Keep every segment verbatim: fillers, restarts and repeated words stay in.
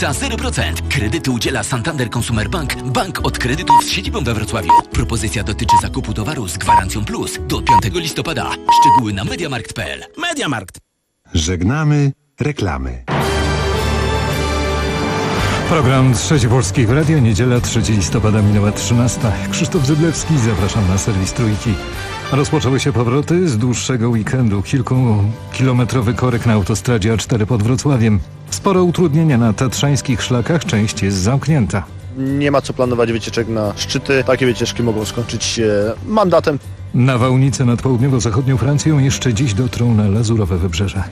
czerwca zero procent. Kredyty udziela Santander Consumer Bank, bank od kredytów z siedzibą we Wrocławiu. Propozycja dotyczy zakupu towaru z gwarancją plus do piątego listopada. Szczegóły na mediamarkt kropka p l. Mediamarkt. Żegnamy reklamy. Program Trzecie Polskiego Radio, niedziela trzeciego listopada, minęła trzynasta. Krzysztof Zyblewski, zapraszam na serwis Trójki. Rozpoczęły się powroty z dłuższego weekendu. Kilkukilometrowy korek na autostradzie A cztery pod Wrocławiem. Spore utrudnienia na tatrzańskich szlakach, część jest zamknięta. Nie ma co planować wycieczek na szczyty. Takie wycieczki mogą skończyć się mandatem. Nawałnice nad południowo-zachodnią Francją jeszcze dziś dotrą na Lazurowe Wybrzeże.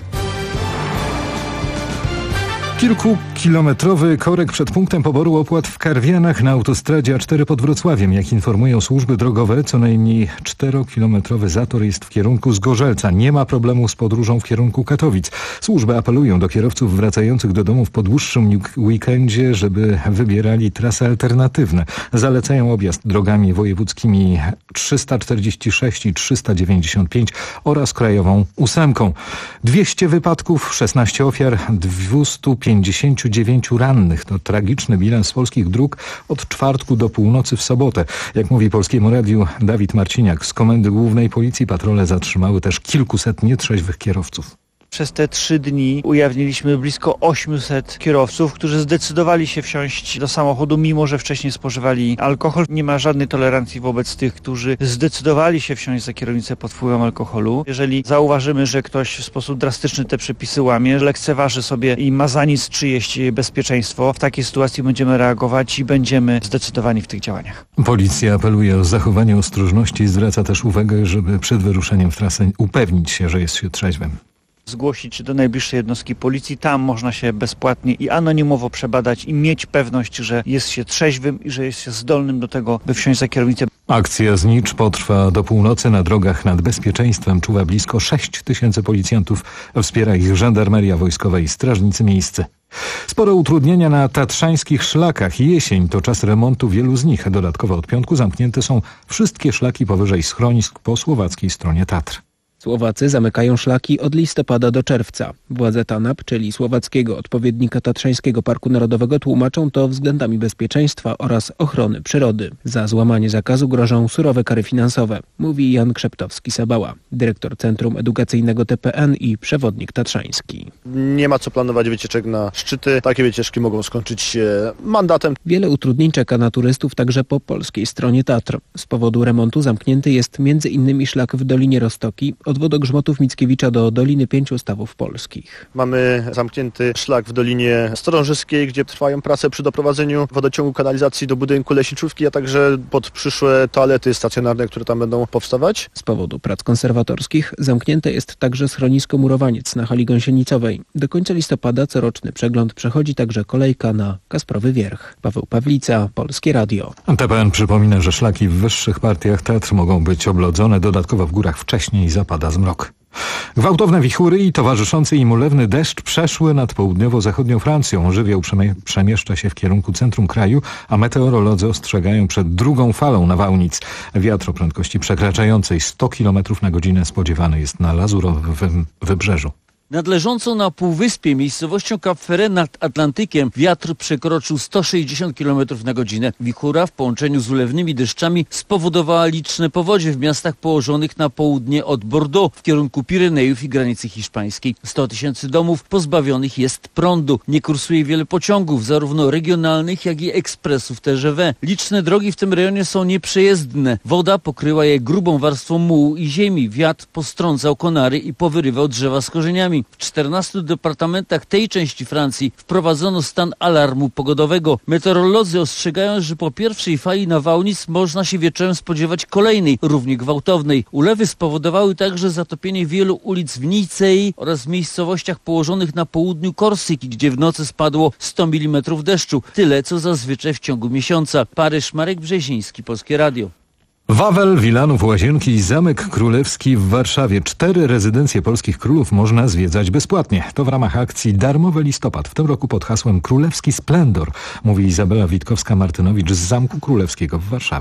Kilkukilometrowy korek przed punktem poboru opłat w Karwianach na autostradzie A cztery pod Wrocławiem. Jak informują służby drogowe, co najmniej czterokilometrowy zator jest w kierunku Zgorzelca. Nie ma problemu z podróżą w kierunku Katowic. Służby apelują do kierowców wracających do domów po dłuższym weekendzie, żeby wybierali trasy alternatywne. Zalecają objazd drogami wojewódzkimi trzysta czterdzieści sześć i trzysta dziewięćdziesiąt pięć oraz krajową ósemką. dwieście wypadków, szesnaście ofiar, dwieście pięćdziesiąt dziewięć rannych. To tragiczny bilans z polskich dróg od czwartku do północy w sobotę. Jak mówi Polskiemu Radiu Dawid Marciniak z Komendy Głównej Policji, patrole zatrzymały też kilkuset nietrzeźwych kierowców. Przez te trzy dni ujawniliśmy blisko osiemset kierowców, którzy zdecydowali się wsiąść do samochodu, mimo że wcześniej spożywali alkohol. Nie ma żadnej tolerancji wobec tych, którzy zdecydowali się wsiąść za kierownicę pod wpływem alkoholu. Jeżeli zauważymy, że ktoś w sposób drastyczny te przepisy łamie, lekceważy sobie i ma za nic czyjeś bezpieczeństwo, w takiej sytuacji będziemy reagować i będziemy zdecydowani w tych działaniach. Policja apeluje o zachowanie ostrożności i zwraca też uwagę, żeby przed wyruszeniem w trasę upewnić się, że jest się trzeźwym. Zgłosić się do najbliższej jednostki policji. Tam można się bezpłatnie i anonimowo przebadać i mieć pewność, że jest się trzeźwym i że jest się zdolnym do tego, by wsiąść za kierownicę. Akcja Znicz potrwa do północy. Na drogach nad bezpieczeństwem czuwa blisko sześć tysięcy policjantów. Wspiera ich żandarmeria wojskowa i strażnicy miejscy. Spore utrudnienia na tatrzańskich szlakach. Jesień to czas remontu wielu z nich. Dodatkowo od piątku zamknięte są wszystkie szlaki powyżej schronisk po słowackiej stronie Tatr. Słowacy zamykają szlaki od listopada do czerwca. Władze TANAP, czyli słowackiego odpowiednika Tatrzańskiego Parku Narodowego, tłumaczą to względami bezpieczeństwa oraz ochrony przyrody. Za złamanie zakazu grożą surowe kary finansowe, mówi Jan Krzeptowski-Sabała, dyrektor Centrum Edukacyjnego T P N i przewodnik tatrzański. Nie ma co planować wycieczek na szczyty. Takie wycieczki mogą skończyć się mandatem. Wiele utrudnień czeka na turystów także po polskiej stronie Tatr. Z powodu remontu zamknięty jest między innymi szlak w Dolinie Roztoki, od Wodogrzmotów Mickiewicza do Doliny Pięciu Stawów Polskich. Mamy zamknięty szlak w Dolinie Strążyskiej, gdzie trwają prace przy doprowadzeniu wodociągu kanalizacji do budynku leśniczówki, a także pod przyszłe toalety stacjonarne, które tam będą powstawać. Z powodu prac konserwatorskich zamknięte jest także schronisko Murowaniec na hali gąsienicowej. Do końca listopada coroczny przegląd przechodzi także kolejka na Kasprowy Wierch. Paweł Pawlica, Polskie Radio. T P N przypomina, że szlaki w wyższych partiach Tatr mogą być oblodzone. Dodatkowo w górach wcześniej zapada zmrok. Gwałtowne wichury i towarzyszący im ulewny deszcz przeszły nad południowo-zachodnią Francją. Żywioł przemieszcza się w kierunku centrum kraju, a meteorolodzy ostrzegają przed drugą falą nawałnic. Wiatr o prędkości przekraczającej sto kilometrów na godzinę spodziewany jest na Lazurowym Wybrzeżu. Nad leżącą na półwyspie miejscowością Cap Ferret nad Atlantykiem wiatr przekroczył sto sześćdziesiąt kilometrów na godzinę. Wichura w połączeniu z ulewnymi deszczami spowodowała liczne powodzie w miastach położonych na południe od Bordeaux w kierunku Pirenejów i granicy hiszpańskiej. sto tysięcy domów pozbawionych jest prądu. Nie kursuje wiele pociągów, zarówno regionalnych, jak i ekspresów T G V. Liczne drogi w tym rejonie są nieprzejezdne. Woda pokryła je grubą warstwą mułu i ziemi. Wiatr postrącał konary i powyrywał drzewa z korzeniami. W czternastu departamentach tej części Francji wprowadzono stan alarmu pogodowego. Meteorolodzy ostrzegają, że po pierwszej fali nawałnic można się wieczorem spodziewać kolejnej, równie gwałtownej. Ulewy spowodowały także zatopienie wielu ulic w Nicei oraz w miejscowościach położonych na południu Korsyki, gdzie w nocy spadło sto milimetrów deszczu. Tyle, co zazwyczaj w ciągu miesiąca. Paryż, Marek Brzeziński, Polskie Radio. Wawel, Wilanów, Łazienki i Zamek Królewski w Warszawie. Cztery rezydencje polskich królów można zwiedzać bezpłatnie. To w ramach akcji Darmowy Listopad. W tym roku pod hasłem Królewski Splendor, mówi Izabela Witkowska-Martynowicz z Zamku Królewskiego w Warszawie.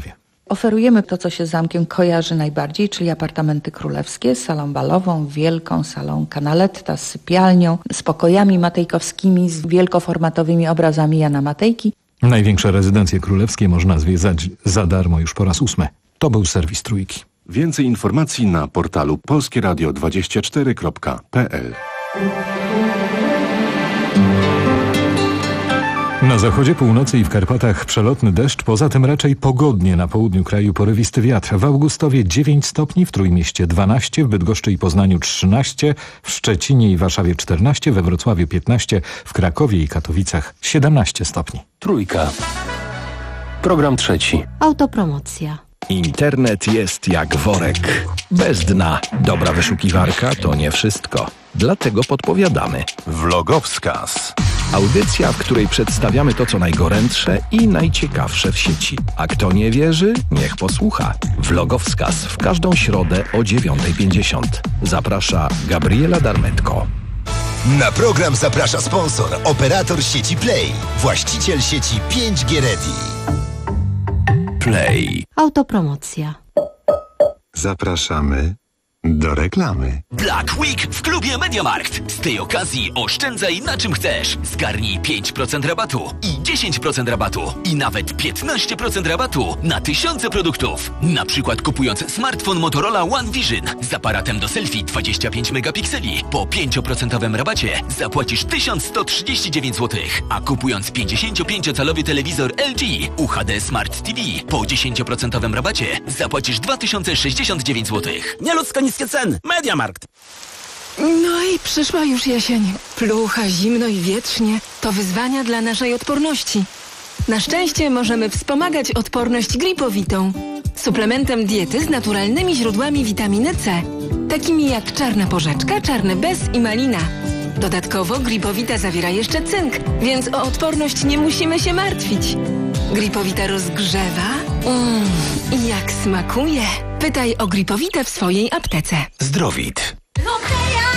Oferujemy to, co się z zamkiem kojarzy najbardziej, czyli apartamenty królewskie z salą balową, wielką salą Canaletta, z sypialnią, z pokojami matejkowskimi, z wielkoformatowymi obrazami Jana Matejki. Największe rezydencje królewskie można zwiedzać za darmo już po raz ósmy. To był serwis Trójki. Więcej informacji na portalu polskie radio dwadzieścia cztery kropka p l. Na zachodzie, północy i w Karpatach przelotny deszcz, poza tym raczej pogodnie. Na południu kraju porywisty wiatr. W Augustowie dziewięć stopni, w Trójmieście dwanaście, w Bydgoszczy i Poznaniu trzynaście, w Szczecinie i Warszawie czternaście, we Wrocławiu piętnaście, w Krakowie i Katowicach siedemnaście stopni. Trójka. Program trzeci. Autopromocja. Internet jest jak worek. Bez dna. Dobra wyszukiwarka to nie wszystko. Dlatego podpowiadamy. Vlogowskaz. Audycja, w której przedstawiamy to, co najgorętsze i najciekawsze w sieci. A kto nie wierzy, niech posłucha. Vlogowskaz w każdą środę o dziewiąta pięćdziesiąt. Zaprasza Gabriela Darmetko. Na program zaprasza sponsor, operator sieci Play, właściciel sieci pięć G Ready. Play. Autopromocja. Zapraszamy do reklamy. Black Week w klubie MediaMarkt. Z tej okazji oszczędzaj na czym chcesz. Zgarnij pięć procent rabatu i dziesięć procent rabatu i nawet piętnaście procent rabatu na tysiące produktów. Na przykład kupując smartfon Motorola One Vision z aparatem do selfie dwadzieścia pięć megapikseli po pięć procent rabacie zapłacisz tysiąc sto trzydzieści dziewięć złotych, a kupując pięćdziesięciopięciocalowy telewizor L G U H D Smart T V po dziesięć procent rabacie zapłacisz dwa tysiące sześćdziesiąt dziewięć złotych. Nieludzko niskie ceny. MediaMarkt. No i przyszła już jesień. Plucha, zimno i wietrznie. To wyzwania dla naszej odporności. Na szczęście możemy wspomagać odporność gripowitą. Suplementem diety z naturalnymi źródłami witaminy C. Takimi jak czarna porzeczka, czarny bez i malina. Dodatkowo gripowita zawiera jeszcze cynk, więc o odporność nie musimy się martwić. Gripowita rozgrzewa. Mmm, i jak smakuje. Pytaj o gripowitę w swojej aptece. Zdrowit. Loteria!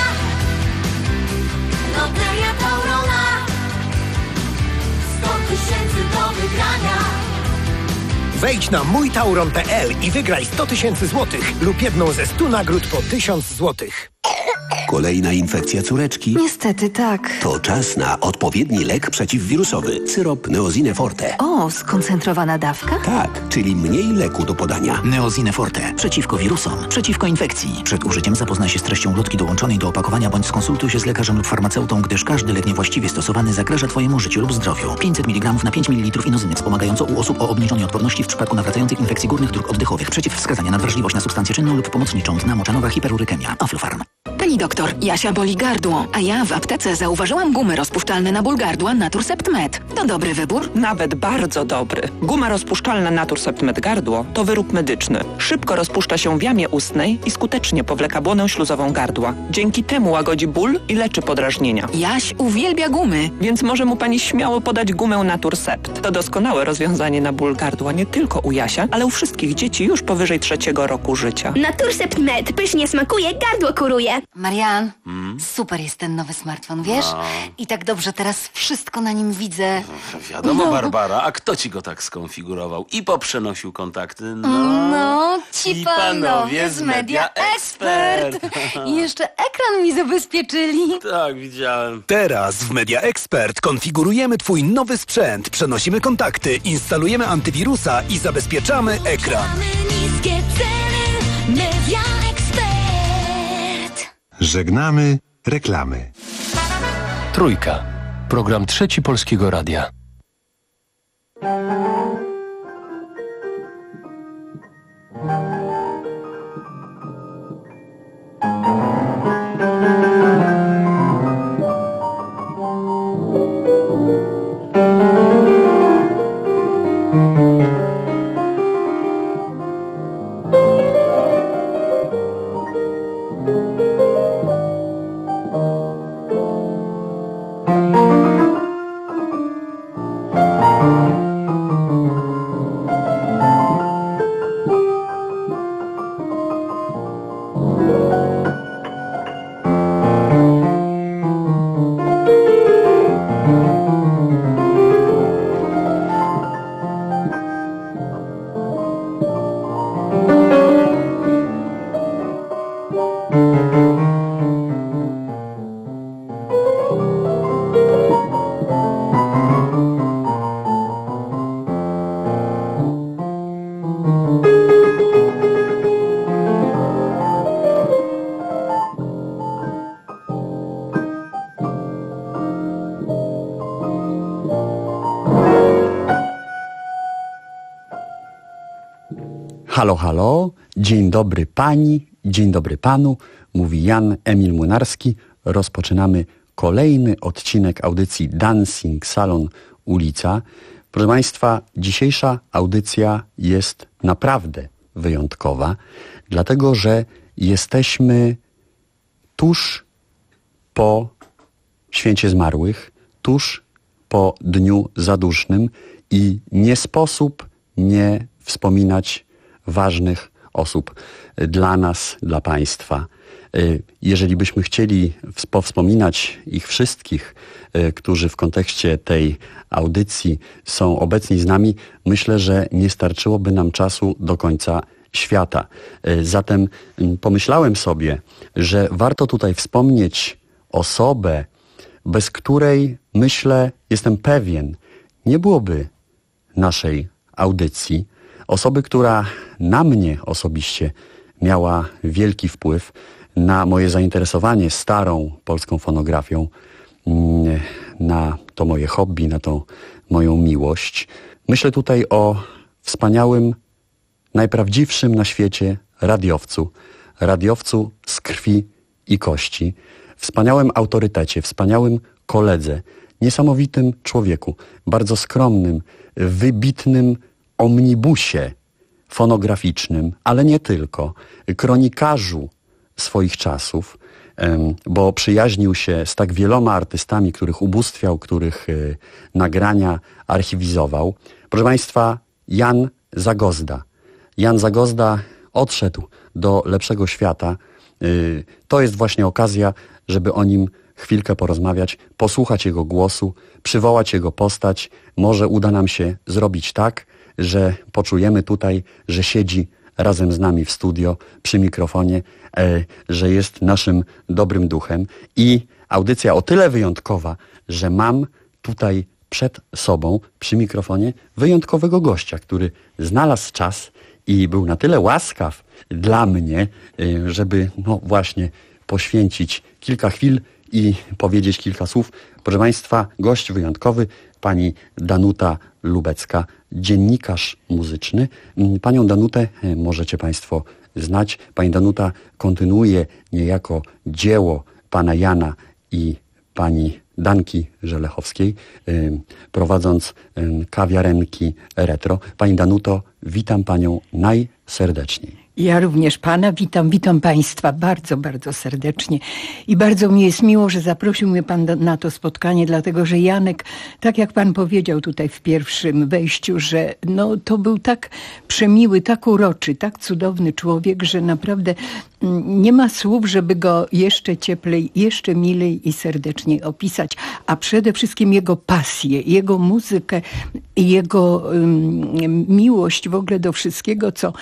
Loteria Taurona! sto tysięcy do wygrania! Wejdź na mój tauron kropka p l i wygraj sto tysięcy złotych lub jedną ze stu nagród po tysiąc złotych. Kolejna infekcja córeczki? Niestety tak. To czas na odpowiedni lek przeciwwirusowy. Syrop Neosine Forte. O, skoncentrowana dawka? Tak, czyli mniej leku do podania. Neosine Forte. Przeciwko wirusom, przeciwko infekcji. Przed użyciem zapoznaj się z treścią ulotki dołączonej do opakowania bądź skonsultuj się z lekarzem lub farmaceutą, gdyż każdy lek niewłaściwie stosowany zagraża Twojemu życiu lub zdrowiu. pięćset miligramów na pięć mililitrów inozyny wspomagająco u osób o obniżonej odporności w przypadku nawracających infekcji górnych dróg oddechowych. Przeciwwskazania na wrażliwość na substancję czynną lub pomocniczą. Dna moczanowa hiperurykemia. Aflofarm. Pani doktor, Jasia boli gardło, a ja w aptece zauważyłam gumy rozpuszczalne na ból gardła Naturcept Med. To dobry wybór? Nawet bardzo dobry. Guma rozpuszczalna Naturcept Med Gardło to wyrób medyczny. Szybko rozpuszcza się w jamie ustnej i skutecznie powleka błonę śluzową gardła. Dzięki temu łagodzi ból i leczy podrażnienia. Jaś uwielbia gumy. Więc może mu pani śmiało podać gumę Naturcept. To doskonałe rozwiązanie na ból gardła nie tylko u Jasia, ale u wszystkich dzieci już powyżej trzeciego roku życia. Naturcept Med pysznie smakuje, gardło kuruje. Marian, hmm? super jest ten nowy smartfon, wiesz? No. I tak dobrze teraz wszystko na nim widzę. Wiadomo, no. Barbara, a kto ci go tak skonfigurował i poprzenosił kontakty? No, no ci, ci panowie, panowie z Media Expert. I jeszcze ekran mi zabezpieczyli. Tak, widziałem. Teraz w Media Expert konfigurujemy Twój nowy sprzęt, przenosimy kontakty, instalujemy antywirusa i zabezpieczamy ekran. Niskie ceny, Media Expert. Żegnamy reklamy. Trójka. Program trzeci Polskiego Radia. Halo, halo, dzień dobry pani, dzień dobry panu, mówi Jan Emil Młynarski. Rozpoczynamy kolejny odcinek audycji Dancing Salon Ulica. Proszę Państwa, dzisiejsza audycja jest naprawdę wyjątkowa, dlatego że jesteśmy tuż po Święcie Zmarłych, tuż po Dniu Zadusznym i nie sposób nie wspominać ważnych osób dla nas, dla Państwa. Jeżeli byśmy chcieli powspominać ich wszystkich, którzy w kontekście tej audycji są obecni z nami, myślę, że nie starczyłoby nam czasu do końca świata. Zatem pomyślałem sobie, że warto tutaj wspomnieć osobę, bez której, myślę, jestem pewien, nie byłoby naszej audycji. Osoby, która na mnie osobiście miała wielki wpływ na moje zainteresowanie starą polską fonografią, na to moje hobby, na tą moją miłość. Myślę tutaj o wspaniałym, najprawdziwszym na świecie radiowcu. Radiowcu z krwi i kości. Wspaniałym autorytecie, wspaniałym koledze, niesamowitym człowieku, bardzo skromnym, wybitnym omnibusie fonograficznym, ale nie tylko, kronikarzu swoich czasów, bo przyjaźnił się z tak wieloma artystami, których ubóstwiał, których nagrania archiwizował. Proszę Państwa, Jan Zagozda. Jan Zagozda odszedł do lepszego świata. To jest właśnie okazja, żeby o nim chwilkę porozmawiać, posłuchać jego głosu, przywołać jego postać. Może uda nam się zrobić tak, że poczujemy tutaj, że siedzi razem z nami w studio, przy mikrofonie, e, że jest naszym dobrym duchem. I audycja o tyle wyjątkowa, że mam tutaj przed sobą, przy mikrofonie, wyjątkowego gościa, który znalazł czas i był na tyle łaskaw dla mnie, e, żeby no właśnie poświęcić kilka chwil i powiedzieć kilka słów. Proszę Państwa, gość wyjątkowy, pani Danuta Lubecka, dziennikarz muzyczny. Panią Danutę możecie Państwo znać. Pani Danuta kontynuuje niejako dzieło pana Jana i pani Danki Żelechowskiej, prowadząc kawiarenki retro. Pani Danuto, witam Panią najserdeczniej. Ja również Pana witam, witam Państwa bardzo, bardzo serdecznie i bardzo mi jest miło, że zaprosił mnie Pan do, na to spotkanie, dlatego że Janek, tak jak Pan powiedział tutaj w pierwszym wejściu, że no, to był tak przemiły, tak uroczy, tak cudowny człowiek, że naprawdę nie ma słów, żeby go jeszcze cieplej, jeszcze milej i serdeczniej opisać, a przede wszystkim jego pasję, jego muzykę i jego um, miłość w ogóle do wszystkiego, co,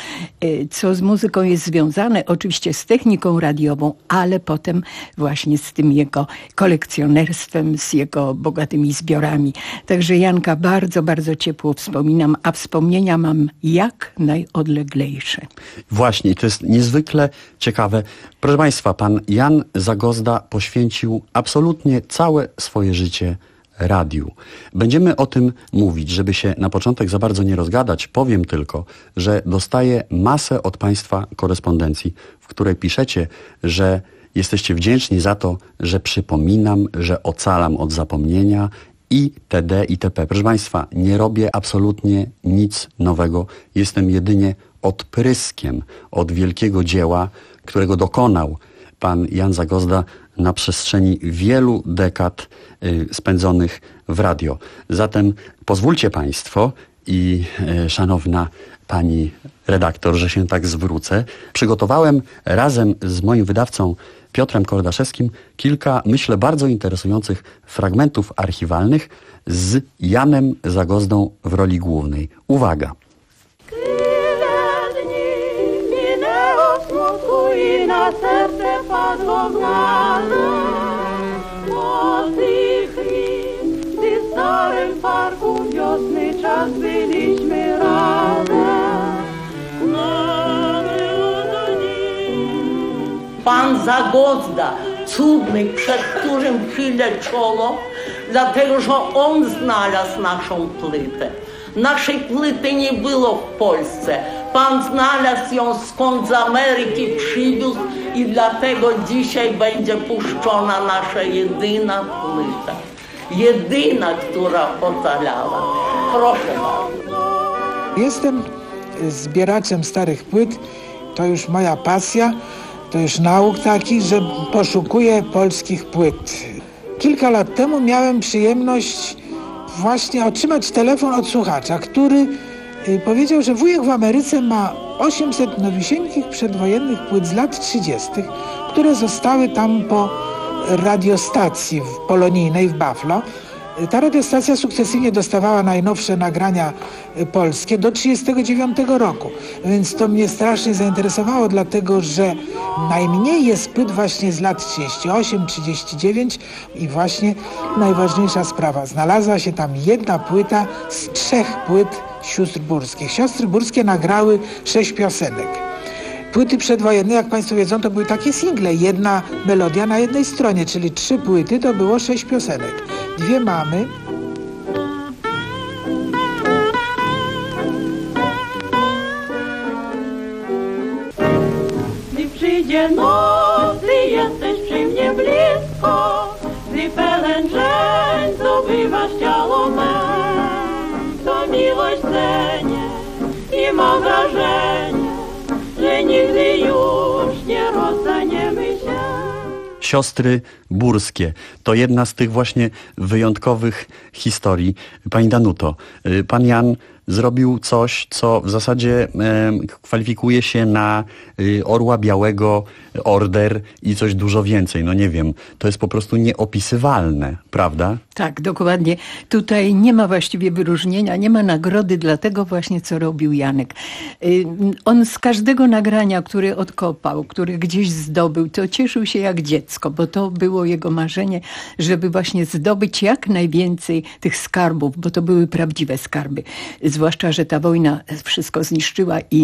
co z muzyką jest związane, oczywiście z techniką radiową, ale potem właśnie z tym jego kolekcjonerstwem, z jego bogatymi zbiorami. Także Janka bardzo, bardzo ciepło wspominam, a wspomnienia mam jak najodleglejsze. Właśnie, to jest niezwykle ciekawe. Proszę Państwa, pan Jan Zagozda poświęcił absolutnie całe swoje życie radiu. Będziemy o tym mówić, żeby się na początek za bardzo nie rozgadać. Powiem tylko, że dostaję masę od Państwa korespondencji, w której piszecie, że jesteście wdzięczni za to, że przypominam, że ocalam od zapomnienia itd. itp. Proszę Państwa, nie robię absolutnie nic nowego. Jestem jedynie odpryskiem od wielkiego dzieła, którego dokonał pan Jan Zagozda na przestrzeni wielu dekad y, spędzonych w radio. Zatem pozwólcie Państwo i y, szanowna pani redaktor, że się tak zwrócę. Przygotowałem razem z moim wydawcą Piotrem Kordaszewskim kilka, myślę, bardzo interesujących fragmentów archiwalnych z Janem Zagozdą w roli głównej. Uwaga! I na serce padło znane młody chwil, gdy w starym parku wiosny czas byliśmy razem. Pan Zagozda, cudny, przed którym chwilę czoło, dlatego że on znalazł naszą płytę. Naszej płyty nie było w Polsce. Pan znalazł ją skąd z Ameryki przywiózł i dlatego dzisiaj będzie puszczona nasza jedyna płyta. Jedyna, która ocalała. Proszę bardzo. Jestem zbieraczem starych płyt. To już moja pasja. To już nauk taki, że poszukuję polskich płyt. Kilka lat temu miałem przyjemność właśnie otrzymać telefon od słuchacza, który powiedział, że wujek w Ameryce ma osiemset nowisieńkich przedwojennych płyt z lat trzydziestych, które zostały tam po radiostacji w polonijnej w Buffalo. Ta radiostacja sukcesywnie dostawała najnowsze nagrania polskie do trzydziestego dziewiątego roku, więc to mnie strasznie zainteresowało, dlatego że najmniej jest płyt właśnie z lat trzydzieści osiem trzydzieści dziewięć i właśnie najważniejsza sprawa, znalazła się tam jedna płyta z trzech płyt sióstr Burskich. Siostry Burskie nagrały sześć piosenek. Płyty przedwojenne, jak Państwo wiedzą, to były takie single, jedna melodia na jednej stronie, czyli trzy płyty to było sześć piosenek. Dwie mamy. Gdy przyjdzie noc, gdy jesteś przy mnie blisko, gdy pełen żeńców bywasz ciało me, to miłość cenię i mam wrażenie, że nigdy już nie rozstaniemy się. Siostry Burskie. To jedna z tych właśnie wyjątkowych historii. Pani Danuto, pan Jan zrobił coś, co w zasadzie e, kwalifikuje się na e, Orła Białego, order i coś dużo więcej. No nie wiem, to jest po prostu nieopisywalne, prawda? Tak, dokładnie. Tutaj nie ma właściwie wyróżnienia, nie ma nagrody dla tego właśnie, co robił Janek. Y, on z każdego nagrania, które odkopał, które gdzieś zdobył, to cieszył się jak dziecko, bo to było jego marzenie, żeby właśnie zdobyć jak najwięcej tych skarbów, bo to były prawdziwe skarby. Zwłaszcza, że ta wojna wszystko zniszczyła i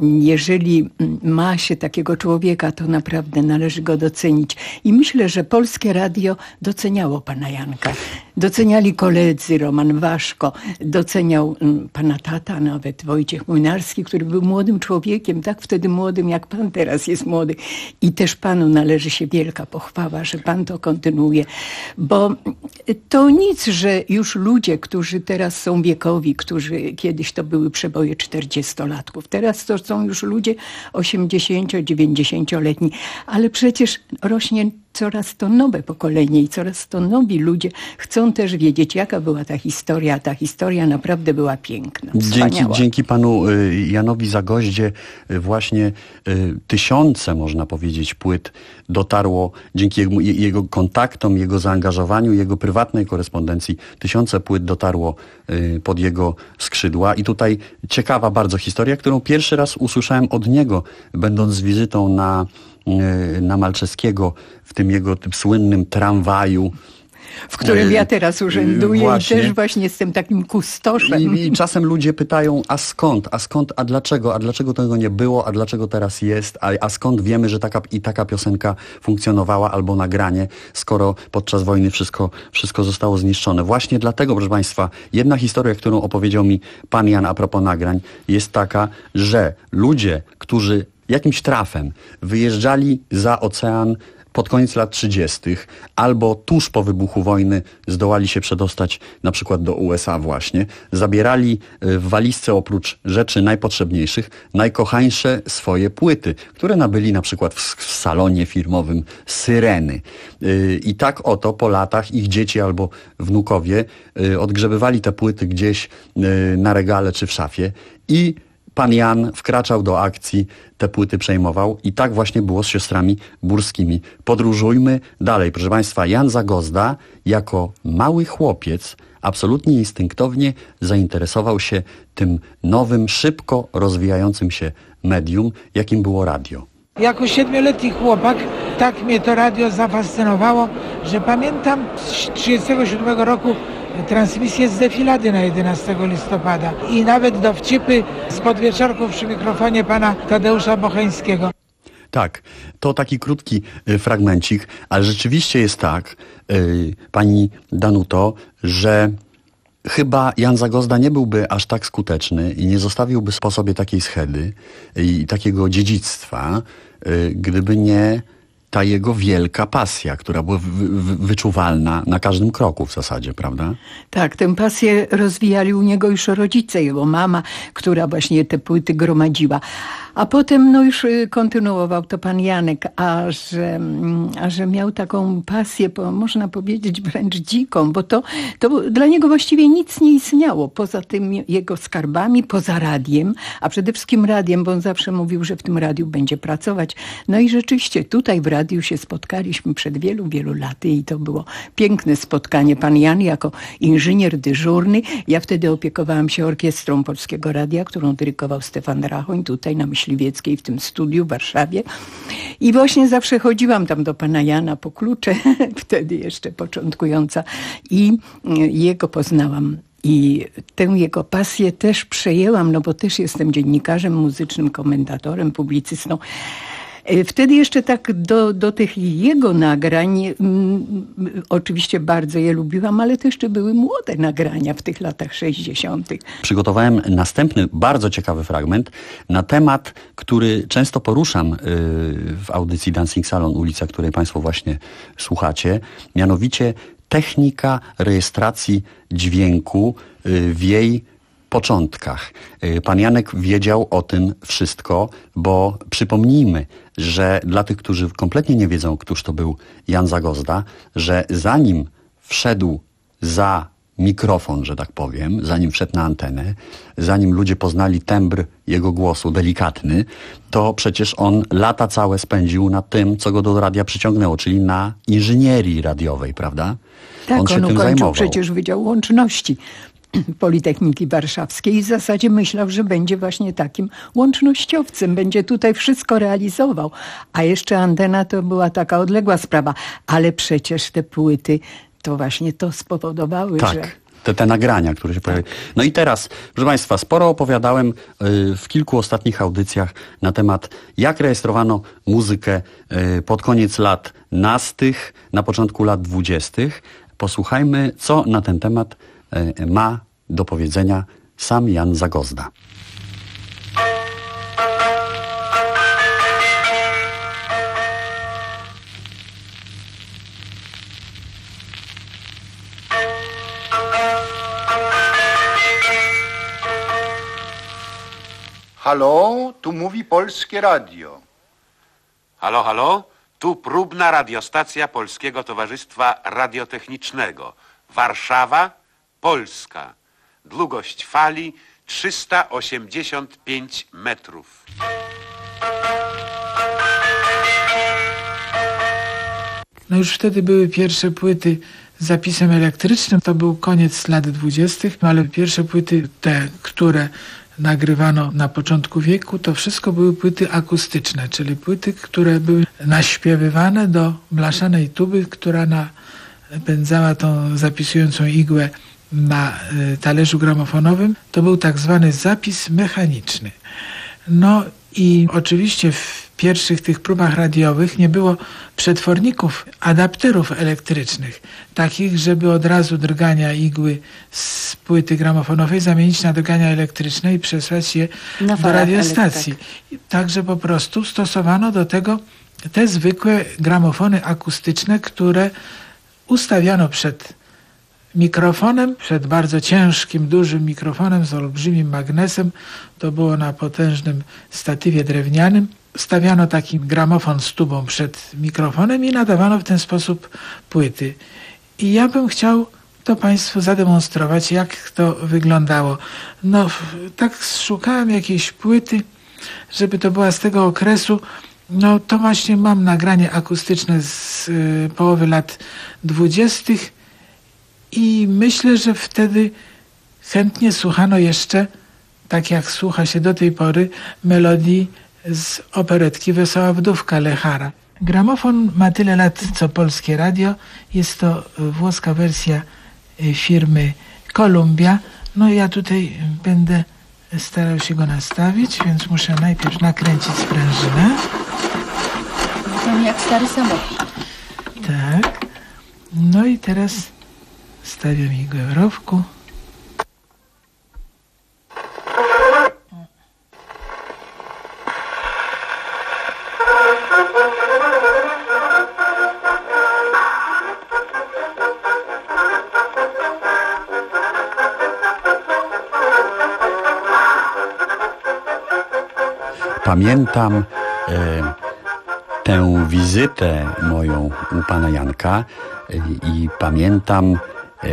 jeżeli ma się takiego człowieka, to naprawdę należy go docenić. I myślę, że Polskie Radio doceniało pana Janka. Doceniali koledzy, Roman Waszko, doceniał pana tata, nawet Wojciech Młynarski, który był młodym człowiekiem, tak wtedy młodym, jak pan teraz jest młody. I też panu należy się wielka pochwała, że pan to kontynuuje. Bo to nic, że już ludzie, którzy teraz są wiekowi, którzy kiedyś to były przeboje czterdziestolatków, teraz to są już ludzie osiemdziesięcio dziewięćdziesięcioletni, ale przecież rośnie coraz to nowe pokolenie i coraz to nowi ludzie chcą też wiedzieć, jaka była ta historia. Ta historia naprawdę była piękna, dzięki, dzięki panu Janowi Zagoździe właśnie tysiące, można powiedzieć, płyt dotarło, dzięki jego, jego kontaktom, jego zaangażowaniu, jego prywatnej korespondencji, tysiące płyt dotarło pod jego skrzydła. I tutaj ciekawa bardzo historia, którą pierwszy raz usłyszałem od niego, będąc z wizytą na na Malczewskiego, w tym jego tym słynnym tramwaju. W którym ja teraz urzęduję właśnie. I też właśnie jestem takim kustoszem. I, I czasem ludzie pytają, a skąd, a skąd, a dlaczego, a dlaczego tego nie było, a dlaczego teraz jest, a, a skąd wiemy, że taka i taka piosenka funkcjonowała albo nagranie, skoro podczas wojny wszystko, wszystko zostało zniszczone. Właśnie dlatego, proszę Państwa, jedna historia, którą opowiedział mi pan Jan a propos nagrań, jest taka, że ludzie, którzy jakimś trafem wyjeżdżali za ocean pod koniec lat trzydziestych albo tuż po wybuchu wojny zdołali się przedostać na przykład do U S A właśnie, zabierali w walizce oprócz rzeczy najpotrzebniejszych najkochańsze swoje płyty, które nabyli na przykład w, w salonie firmowym Syreny. I tak oto po latach ich dzieci albo wnukowie odgrzebywali te płyty gdzieś na regale czy w szafie i pan Jan wkraczał do akcji, te płyty przejmował i tak właśnie było z siostrami Burskimi. Podróżujmy dalej. Proszę Państwa, Jan Zagozda jako mały chłopiec absolutnie instynktownie zainteresował się tym nowym, szybko rozwijającym się medium, jakim było radio. Jako siedmioletni chłopak tak mnie to radio zafascynowało, że pamiętam z trzydziestego siódmego roku transmisję z defilady na jedenastego listopada i nawet dowcipy z podwieczorków przy mikrofonie pana Tadeusza Bocheńskiego. Tak, to taki krótki y, fragmencik, ale rzeczywiście jest tak, y, pani Danuto, że chyba Jan Zagozda nie byłby aż tak skuteczny i nie zostawiłby po sobie takiej schedy i takiego dziedzictwa, gdyby nie ta jego wielka pasja, która była wyczuwalna na każdym kroku w zasadzie, prawda? Tak, tę pasję rozwijali u niego już rodzice, jego mama, która właśnie te płyty gromadziła. A potem no już kontynuował to pan Janek, a że, a że miał taką pasję, można powiedzieć wręcz dziką, bo to, to dla niego właściwie nic nie istniało poza tymi jego skarbami, poza radiem, a przede wszystkim radiem, bo on zawsze mówił, że w tym radiu będzie pracować. No i rzeczywiście tutaj w radiu się spotkaliśmy przed wielu, wielu laty i to było piękne spotkanie. Pan Jan jako inżynier dyżurny, ja wtedy opiekowałam się orkiestrą Polskiego Radia, którą dyrygował Stefan Rachoń tutaj na Myśliwieckiej w tym studiu w Warszawie. I właśnie zawsze chodziłam tam do pana Jana po klucze, wtedy jeszcze początkująca, i jego poznałam. I tę jego pasję też przejęłam, no bo też jestem dziennikarzem muzycznym, komentatorem, publicystą. Wtedy jeszcze tak do, do tych jego nagrań, mm, oczywiście bardzo je lubiłam, ale to jeszcze były młode nagrania w tych latach sześćdziesiątych. Przygotowałem następny, bardzo ciekawy fragment na temat, który często poruszam yy, w audycji Dancing Salon, ulica, której państwo właśnie słuchacie, mianowicie technika rejestracji dźwięku yy, w jej początkach. Pan Janek wiedział o tym wszystko, bo przypomnijmy, że dla tych, którzy kompletnie nie wiedzą, któż to był Jan Zagozda, że zanim wszedł za mikrofon, że tak powiem, zanim wszedł na antenę, zanim ludzie poznali tembr jego głosu, delikatny, to przecież on lata całe spędził na tym, co go do radia przyciągnęło, czyli na inżynierii radiowej, prawda? Tak, on się on tym ukończył zajmował. przecież Wydział Łączności Politechniki Warszawskiej i w zasadzie myślał, że będzie właśnie takim łącznościowcem, będzie tutaj wszystko realizował. A jeszcze antena to była taka odległa sprawa, ale przecież te płyty to właśnie to spowodowały, tak. że... Te, te nagrania, które się pojawiły. No i teraz, proszę państwa, sporo opowiadałem y, w kilku ostatnich audycjach na temat, jak rejestrowano muzykę y, pod koniec lat nastych, na początku lat dwudziestych. Posłuchajmy, co na ten temat y, ma do powiedzenia sam Jan Zagozda. Halo, tu mówi Polskie Radio. Halo, halo, tu próbna radiostacja Polskiego Towarzystwa Radiotechnicznego. Warszawa, Polska. Długość fali trzysta osiemdziesiąt pięć metrów. No już wtedy były pierwsze płyty z zapisem elektrycznym. To był koniec lat dwudziestych, ale pierwsze płyty, te, które nagrywano na początku wieku, to wszystko były płyty akustyczne, czyli płyty, które były naśpiewywane do blaszanej tuby, która napędzała tą zapisującą igłę na y, talerzu gramofonowym. To był tak zwany zapis mechaniczny. No i oczywiście w pierwszych tych próbach radiowych nie było przetworników, adapterów elektrycznych, takich, żeby od razu drgania igły z płyty gramofonowej zamienić na drgania elektryczne i przesłać je na do radiostacji. Także po prostu stosowano do tego te zwykłe gramofony akustyczne, które ustawiano przed mikrofonem, przed bardzo ciężkim, dużym mikrofonem z olbrzymim magnesem. To było na potężnym statywie drewnianym. Stawiano taki gramofon z tubą przed mikrofonem i nadawano w ten sposób płyty. I ja bym chciał to państwu zademonstrować, jak to wyglądało. No, tak szukałem jakiejś płyty, żeby to była z tego okresu. No, to właśnie mam nagranie akustyczne z y, połowy lat dwudziestych. I myślę, że wtedy chętnie słuchano jeszcze, tak jak słucha się do tej pory, melodii z operetki Wesoła Wdówka Lechara. Gramofon ma tyle lat, co Polskie Radio. Jest to włoska wersja firmy Columbia. No ja tutaj będę starał się go nastawić, więc muszę najpierw nakręcić sprężynę. To jak stary samochód. Tak. No i teraz stawiam igłę w rowku. pamiętam e, tę wizytę moją u pana Janka e, i pamiętam e,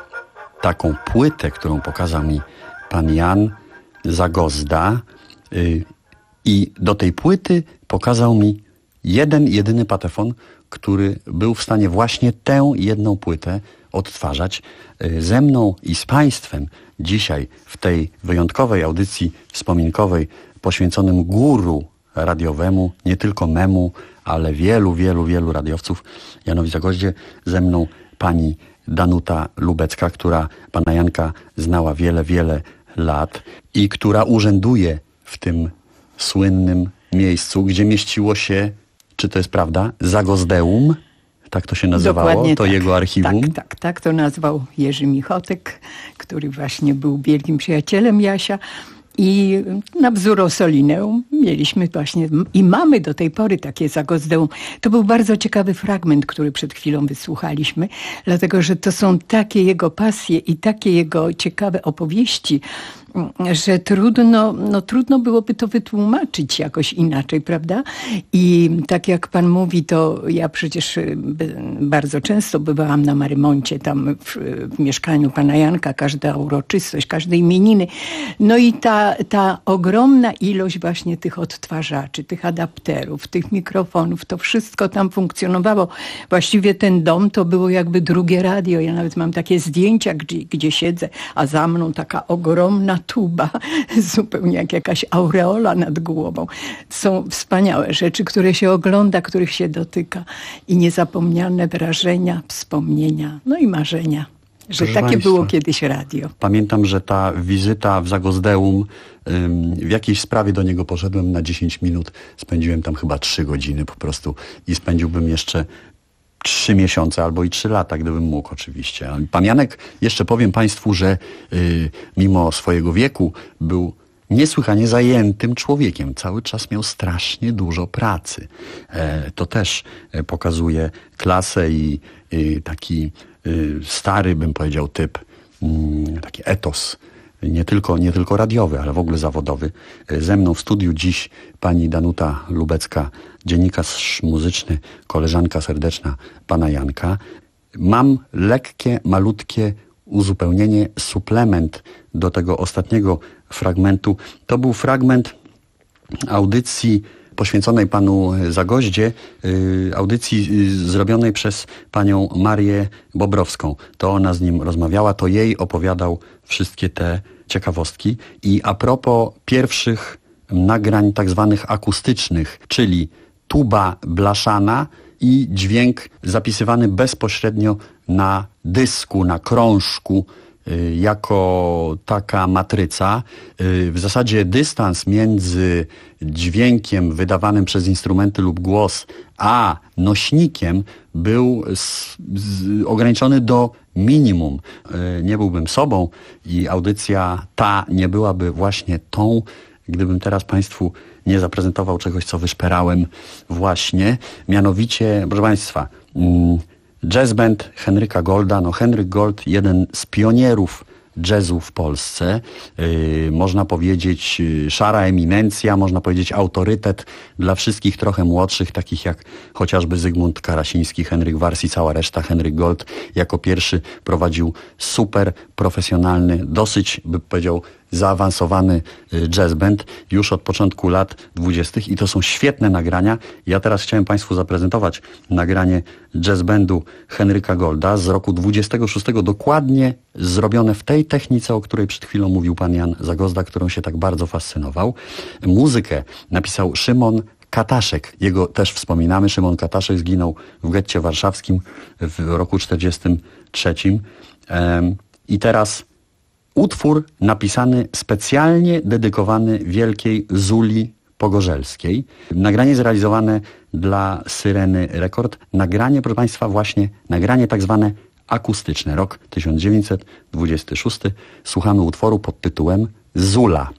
taką płytę, którą pokazał mi pan Jan Zagozda e, i do tej płyty pokazał mi jeden, jedyny patefon, który był w stanie właśnie tę jedną płytę odtwarzać. Ze mną i z państwem dzisiaj w tej wyjątkowej audycji wspominkowej poświęconym guru radiowemu, nie tylko memu, ale wielu, wielu, wielu radiowców, Janowi Zagoździe, ze mną pani Danuta Lubecka, która pana Janka znała wiele, wiele lat i która urzęduje w tym słynnym miejscu, gdzie mieściło się, czy to jest prawda, Zagozdeum, tak to się nazywało, Dokładnie to tak, jego archiwum. Tak, tak, tak to nazwał Jerzy Michotek, który właśnie był wielkim przyjacielem Jasia. I na wzór Ossolineum mieliśmy właśnie i mamy do tej pory takie Zagozdeum. To był bardzo ciekawy fragment, który przed chwilą wysłuchaliśmy, dlatego że to są takie jego pasje i takie jego ciekawe opowieści, że trudno, no trudno byłoby to wytłumaczyć jakoś inaczej, prawda? I tak jak pan mówi, to ja przecież bardzo często bywałam na Marymoncie, tam w, w mieszkaniu pana Janka, każda uroczystość, każde imieniny. No i ta, ta ogromna ilość właśnie tych odtwarzaczy, tych adapterów, tych mikrofonów, to wszystko tam funkcjonowało. Właściwie ten dom to było jakby drugie radio. Ja nawet mam takie zdjęcia, gdzie, gdzie siedzę, a za mną taka ogromna tuba, zupełnie jak jakaś aureola nad głową. Są wspaniałe rzeczy, które się ogląda, których się dotyka i niezapomniane wrażenia, wspomnienia, no i marzenia, że Proszę takie państwa, było kiedyś radio. Pamiętam, że ta wizyta w Zagozdeum, w jakiejś sprawie do niego poszedłem na dziesięć minut, spędziłem tam chyba trzy godziny po prostu i spędziłbym jeszcze trzy miesiące albo i trzy lata, gdybym mógł oczywiście. Pan Janek, jeszcze powiem państwu, że y, mimo swojego wieku był niesłychanie zajętym człowiekiem. Cały czas miał strasznie dużo pracy. E, to też e, pokazuje klasę i y, taki y, stary, bym powiedział, typ, y, taki etos. Nie tylko, nie tylko radiowy, ale w ogóle zawodowy. Ze mną w studiu dziś pani Danuta Lubecka, dziennikarz muzyczny, koleżanka serdeczna pana Janka. Mam lekkie, malutkie uzupełnienie, suplement do tego ostatniego fragmentu. To był fragment audycji poświęconej panu Zagoździe, yy, audycji yy, zrobionej przez panią Marię Bobrowską. To ona z nim rozmawiała, to jej opowiadał wszystkie te ciekawostki. I a propos pierwszych nagrań tak zwanych akustycznych, czyli tuba blaszana i dźwięk zapisywany bezpośrednio na dysku, na krążku, jako taka matryca. W zasadzie dystans między dźwiękiem wydawanym przez instrumenty lub głos, a nośnikiem był z, z, ograniczony do minimum. Nie byłbym sobą i audycja ta nie byłaby właśnie tą, gdybym teraz państwu nie zaprezentował czegoś, co wyszperałem właśnie. Mianowicie, proszę państwa, mm, jazz band Henryka Golda. No Henryk Gold, jeden z pionierów jazzu w Polsce. Yy, można powiedzieć yy, szara eminencja, można powiedzieć autorytet dla wszystkich trochę młodszych, takich jak chociażby Zygmunt Karasiński, Henryk Wars i cała reszta. Henryk Gold jako pierwszy prowadził super profesjonalny, dosyć, by powiedział, zaawansowany jazz band już od początku lat dwudziestych i to są świetne nagrania. Ja teraz chciałem państwu zaprezentować nagranie jazz bandu Henryka Golda z roku dwudziestego szóstego, dokładnie zrobione w tej technice, o której przed chwilą mówił pan Jan Zagozda, którą się tak bardzo fascynował. Muzykę napisał Szymon Kataszek. Jego też wspominamy. Szymon Kataszek zginął w getcie warszawskim w roku czterdziestym trzecim. I teraz utwór napisany specjalnie dedykowany wielkiej Zuli Pogorzelskiej. Nagranie zrealizowane dla Syreny Rekord. Nagranie, proszę państwa, właśnie nagranie tak zwane akustyczne. Rok tysiąc dziewięćset dwudziesty szósty. Słuchamy utworu pod tytułem Zula.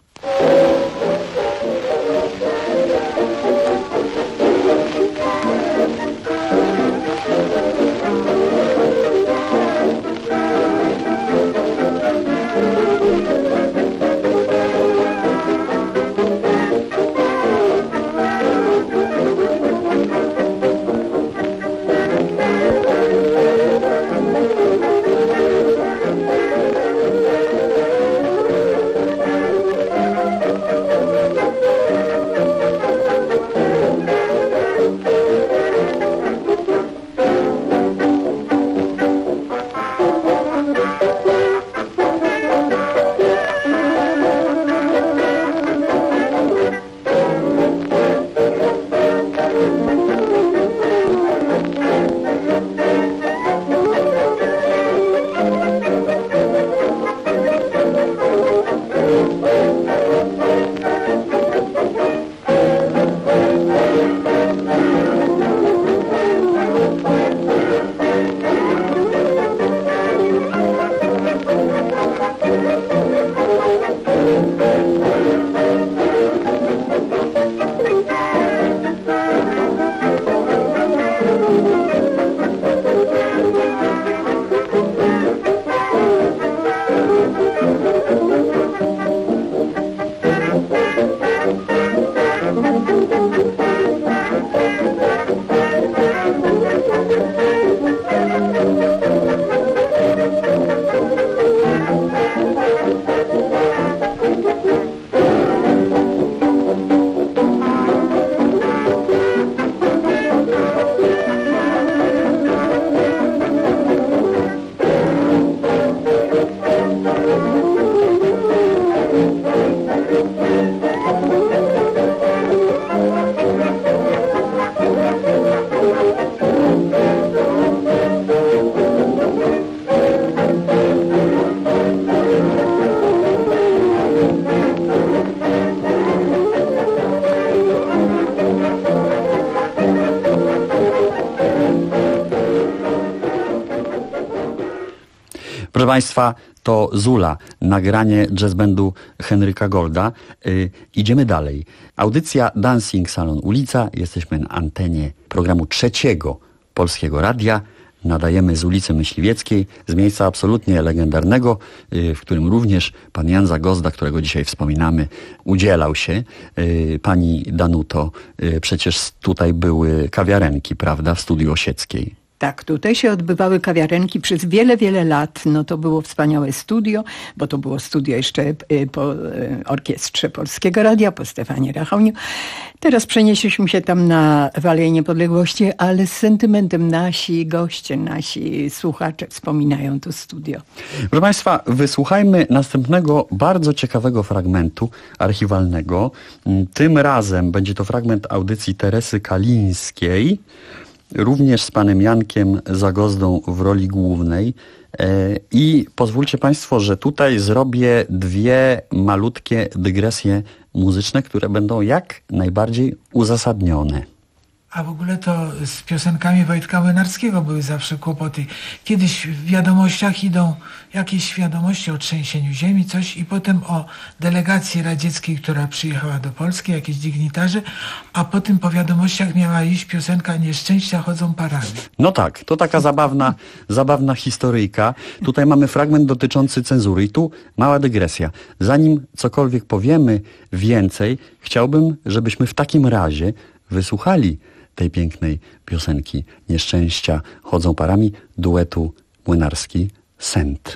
Państwa, to Zula, nagranie jazz bandu Henryka Golda. Yy, idziemy dalej. Audycja Dancing Salon Ulica. Jesteśmy na antenie programu trzeciego Polskiego Radia. Nadajemy z ulicy Myśliwieckiej, z miejsca absolutnie legendarnego, w którym również pan Jan Zagozda, którego dzisiaj wspominamy, udzielał się. Pani Danuto, przecież tutaj były kawiarenki, prawda, w Studiu Osieckiej. Tak, tutaj się odbywały kawiarenki przez wiele, wiele lat. No to było wspaniałe studio, bo to było studio jeszcze po orkiestrze Polskiego Radia, po Stefanie Rachoniu. Teraz przenieśliśmy się tam na Alei Niepodległości, ale z sentymentem nasi goście, nasi słuchacze wspominają to studio. Proszę Państwa, wysłuchajmy następnego bardzo ciekawego fragmentu archiwalnego. Tym razem będzie to fragment audycji Teresy Kalińskiej, również z panem Jankiem Zagozdą w roli głównej. I pozwólcie Państwo, że tutaj zrobię dwie malutkie dygresje muzyczne, które będą jak najbardziej uzasadnione. A w ogóle to z piosenkami Wojtka Młynarskiego były zawsze kłopoty. Kiedyś w wiadomościach idą jakieś wiadomości o trzęsieniu ziemi, coś i potem o delegacji radzieckiej, która przyjechała do Polski, jakieś dygnitarze, a potem po wiadomościach miała iść piosenka Nieszczęścia chodzą parami. No tak, to taka zabawna, zabawna historyjka. Tutaj mamy fragment dotyczący cenzury i tu mała dygresja. Zanim cokolwiek powiemy więcej, chciałbym, żebyśmy w takim razie wysłuchali tej pięknej piosenki Nieszczęścia chodzą parami, duetu Młynarski-Sent.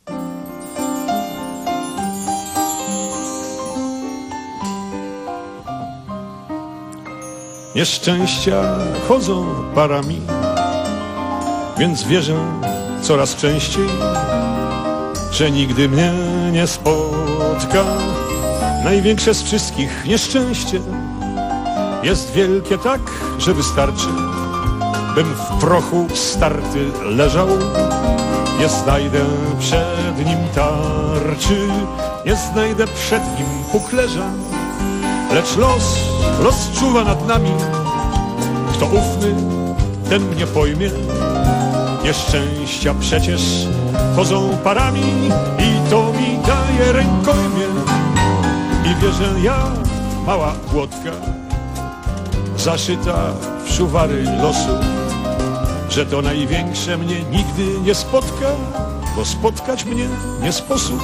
Nieszczęścia chodzą parami, więc wierzę coraz częściej, że nigdy mnie nie spotka największe z wszystkich nieszczęście. Jest wielkie tak, że wystarczy, bym w prochu starty leżał. Nie znajdę przed nim tarczy, nie znajdę przed nim puklerza. Lecz los, los czuwa nad nami, kto ufny, ten mnie pojmie. Nieszczęścia przecież chodzą parami i to mi daje rękojmie. I wierzę ja, mała płotka, zaszyta w szuwary losu, że to największe mnie nigdy nie spotka, bo spotkać mnie nie sposób.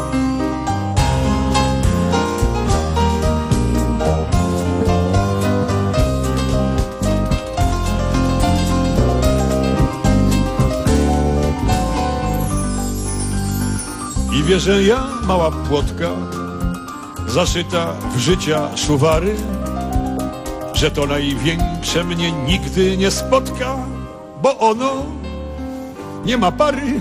I wierzę ja, mała płotka, zaszyta w życia szuwary, że to największe mnie nigdy nie spotka, bo ono nie ma pary.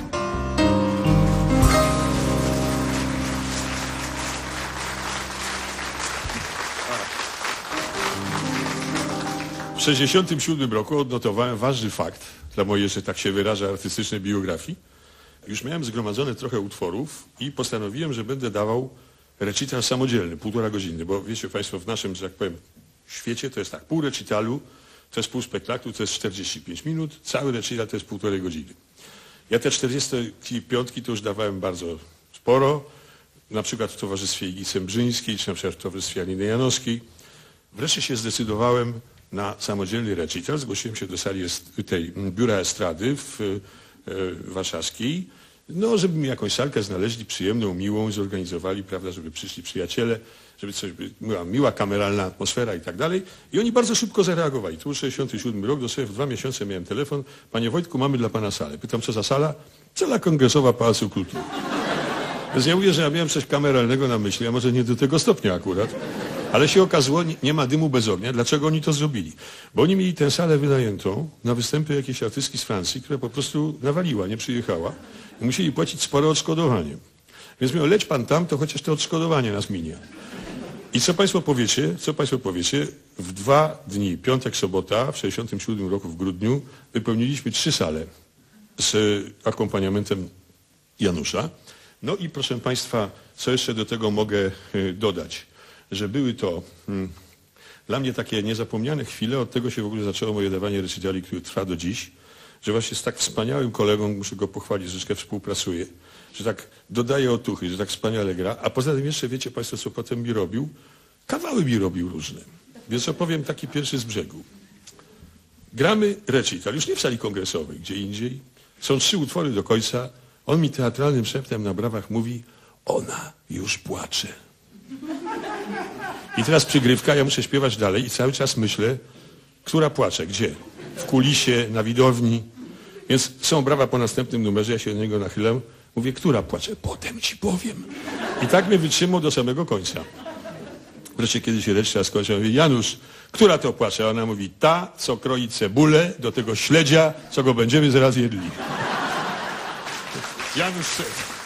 W sześćdziesiątym siódmym roku odnotowałem ważny fakt dla mojej, że tak się wyraża, artystycznej biografii. Już miałem zgromadzone trochę utworów i postanowiłem, że będę dawał recital samodzielny, półtora godziny, bo wiecie Państwo, w naszym, że tak powiem, świecie to jest tak, pół recitalu, to jest pół spektaklu, to jest czterdzieści pięć minut, cały recital to jest półtorej godziny. Ja te czterdzieści piątki to już dawałem bardzo sporo, na przykład w towarzystwie Igi Sembrzyńskiej, czy na przykład w towarzystwie Aliny Janowskiej. Wreszcie się zdecydowałem na samodzielny recital, zgłosiłem się do sali tej biura estrady w, w warszawskiej, no żeby mi jakąś salkę znaleźli przyjemną, miłą, zorganizowali, prawda, żeby przyszli przyjaciele, żeby coś była miła, kameralna atmosfera i tak dalej. I oni bardzo szybko zareagowali. To był sześćdziesiąty siódmy rok, dosłownie w dwa miesiące miałem telefon. Panie Wojtku, mamy dla pana salę. Pytam, co za sala? Sala kongresowa Pałacu Kultury. Więc ja mówię, że ja miałem coś kameralnego na myśli, a może nie do tego stopnia akurat. Ale się okazało, nie ma dymu bez ognia. Dlaczego oni to zrobili? Bo oni mieli tę salę wynajętą na występy jakiejś artystki z Francji, która po prostu nawaliła, nie przyjechała. I musieli płacić spore odszkodowanie. Więc mówią, leć pan tam, to chociaż to odszkodowanie nas minie. I co Państwo powiecie? Co Państwo powiecie? W dwa dni, piątek, sobota, w sześćdziesiątym siódmym roku w grudniu wypełniliśmy trzy sale z akompaniamentem Janusza. No i proszę Państwa, co jeszcze do tego mogę dodać? Że były to hmm, dla mnie takie niezapomniane chwile, od tego się w ogóle zaczęło moje dawanie recitali, które trwa do dziś, że właśnie z tak wspaniałym kolegą, muszę go pochwalić, że troszkę współpracuję, że tak dodaje otuchy, że tak wspaniale gra, a poza tym jeszcze wiecie państwo, co potem mi robił? Kawały mi robił różne. Więc opowiem taki pierwszy z brzegu. Gramy recital, już nie w sali kongresowej, gdzie indziej. Są trzy utwory do końca. On mi teatralnym szeptem na brawach mówi: ona już płacze. I teraz przygrywka, ja muszę śpiewać dalej i cały czas myślę, która płacze, gdzie? W kulisie, na widowni. Więc są brawa po następnym numerze, ja się do niego nachylam, mówię, która płacze? Potem ci powiem. I tak mnie wytrzymał do samego końca. Wreszcie kiedy się reszta skończyła, mówi: Janusz, która to płacze? A ona mówi: ta, co kroi cebulę do tego śledzia, co go będziemy zaraz jedli. Janusz Sent.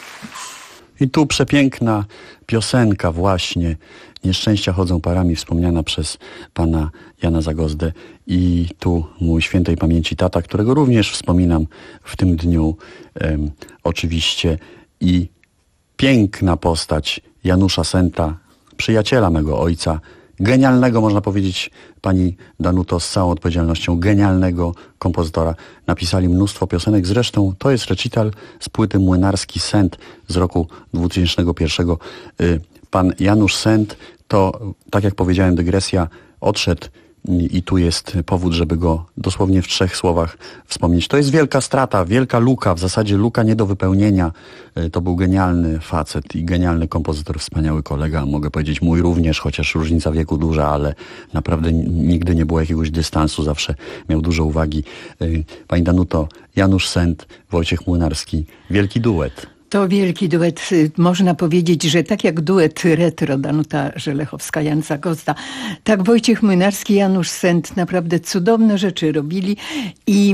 I tu przepiękna piosenka właśnie Nieszczęścia chodzą parami, wspomniana przez pana Jana Zagozdę. I tu mój świętej pamięci tata, którego również wspominam w tym dniu um, oczywiście. I piękna postać Janusza Senta, przyjaciela mego ojca, genialnego, można powiedzieć, pani Danuto, z całą odpowiedzialnością, genialnego kompozytora. Napisali mnóstwo piosenek. Zresztą to jest recital z płyty Młynarski Sent z roku dwutysięcznego pierwszego. Pan Janusz Sent to, tak jak powiedziałem, dygresja, odszedł i tu jest powód, żeby go dosłownie w trzech słowach wspomnieć. To jest wielka strata, wielka luka, w zasadzie luka nie do wypełnienia. To był genialny facet i genialny kompozytor, wspaniały kolega, mogę powiedzieć mój również, chociaż różnica wieku duża, ale naprawdę nigdy nie było jakiegoś dystansu, zawsze miał dużo uwagi. Pani Danuto, Janusz Sent, Wojciech Młynarski, wielki duet. To wielki duet. Można powiedzieć, że tak jak duet retro Danuta Żelechowska, Jan Zagozda, tak Wojciech Młynarski, Janusz Sent naprawdę cudowne rzeczy robili i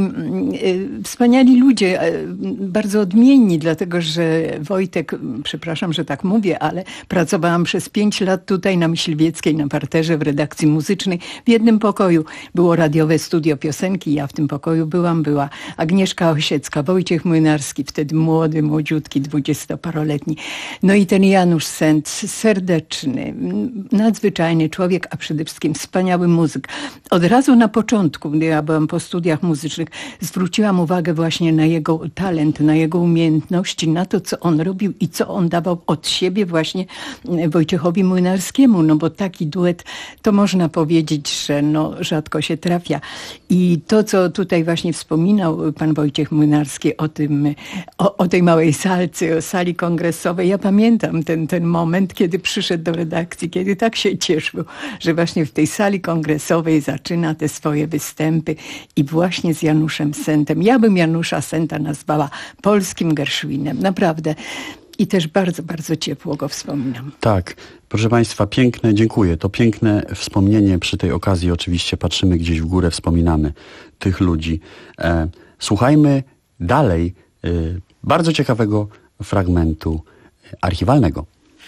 y, wspaniali ludzie, y, bardzo odmienni, dlatego że Wojtek, przepraszam, że tak mówię, ale pracowałam przez pięć lat tutaj na Myśliwieckiej, na parterze w redakcji muzycznej. W jednym pokoju było radiowe studio piosenki, ja w tym pokoju byłam, była Agnieszka Osiecka, Wojciech Młynarski, wtedy młody, młodziutki, dwudziestoparoletni. No i ten Janusz Sent, serdeczny, nadzwyczajny człowiek, a przede wszystkim wspaniały muzyk. Od razu na początku, gdy ja byłam po studiach muzycznych, zwróciłam uwagę właśnie na jego talent, na jego umiejętności, na to, co on robił i co on dawał od siebie właśnie Wojciechowi Młynarskiemu, no bo taki duet, to można powiedzieć, że no rzadko się trafia. I to, co tutaj właśnie wspominał pan Wojciech Młynarski o tym, o, o tej małej salce, o sali kongresowej. Ja pamiętam ten, ten moment, kiedy przyszedł do redakcji, kiedy tak się cieszył, że właśnie w tej sali kongresowej zaczyna te swoje występy i właśnie z Januszem Sentem. Ja bym Janusza Senta nazwała polskim Gershwinem. Naprawdę. I też bardzo, bardzo ciepło go wspominam. Tak. Proszę państwa, piękne, dziękuję. To piękne wspomnienie. Przy tej okazji oczywiście patrzymy gdzieś w górę, wspominamy tych ludzi. E, słuchajmy dalej e, bardzo ciekawego fragmentu archiwalnego.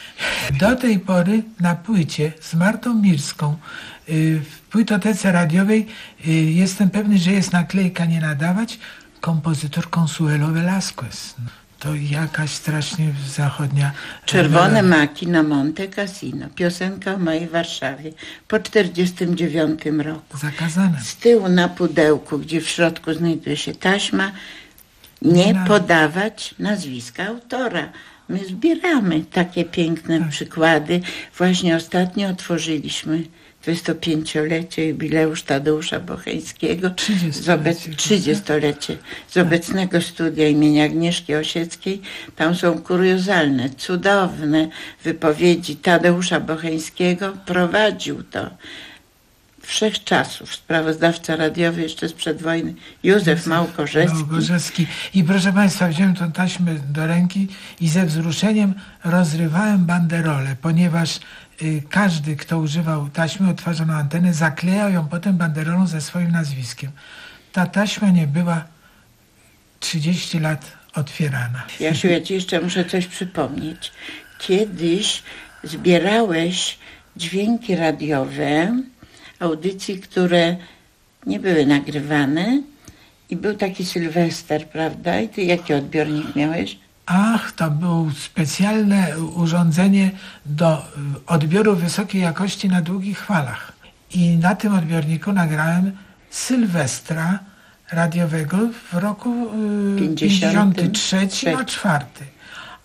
Do tej pory na płycie z Martą Mirską w płytotece radiowej jestem pewny, że jest naklejka nie nadawać, kompozytor Consuelo Velázquez. To jakaś strasznie zachodnia... Czerwone maki na Monte Cassino. Piosenka o mojej Warszawie po czterdziestym dziewiątym roku. Zakazane. Z tyłu na pudełku, gdzie w środku znajduje się taśma, nie podawać nazwiska autora. My zbieramy takie piękne tak. przykłady. Właśnie ostatnio otworzyliśmy dwudziestopięciolecie jubileusz Tadeusza Bocheńskiego z obec... trzydziestolecie z obecnego studia imienia Agnieszki Osieckiej. Tam są kuriozalne, cudowne wypowiedzi Tadeusza Bocheńskiego. Prowadził to wszechczasów sprawozdawca radiowy jeszcze sprzed wojny Józef Małgorzewski. Małgorzewski. I proszę państwa, wziąłem tą taśmę do ręki i ze wzruszeniem rozrywałem banderolę, ponieważ y, każdy, kto używał taśmy odtwarzaną antenę, zaklejał ją potem banderolą ze swoim nazwiskiem. Ta taśma nie była trzydzieści lat otwierana. Jasiu, ja ci jeszcze muszę coś przypomnieć. Kiedyś zbierałeś dźwięki radiowe audycji, które nie były nagrywane i był taki Sylwester, prawda? I ty jaki odbiornik miałeś? Ach, to było specjalne urządzenie do odbioru wysokiej jakości na długich falach. I na tym odbiorniku nagrałem Sylwestra radiowego w roku pięćdziesiątym trzecim a czwartym.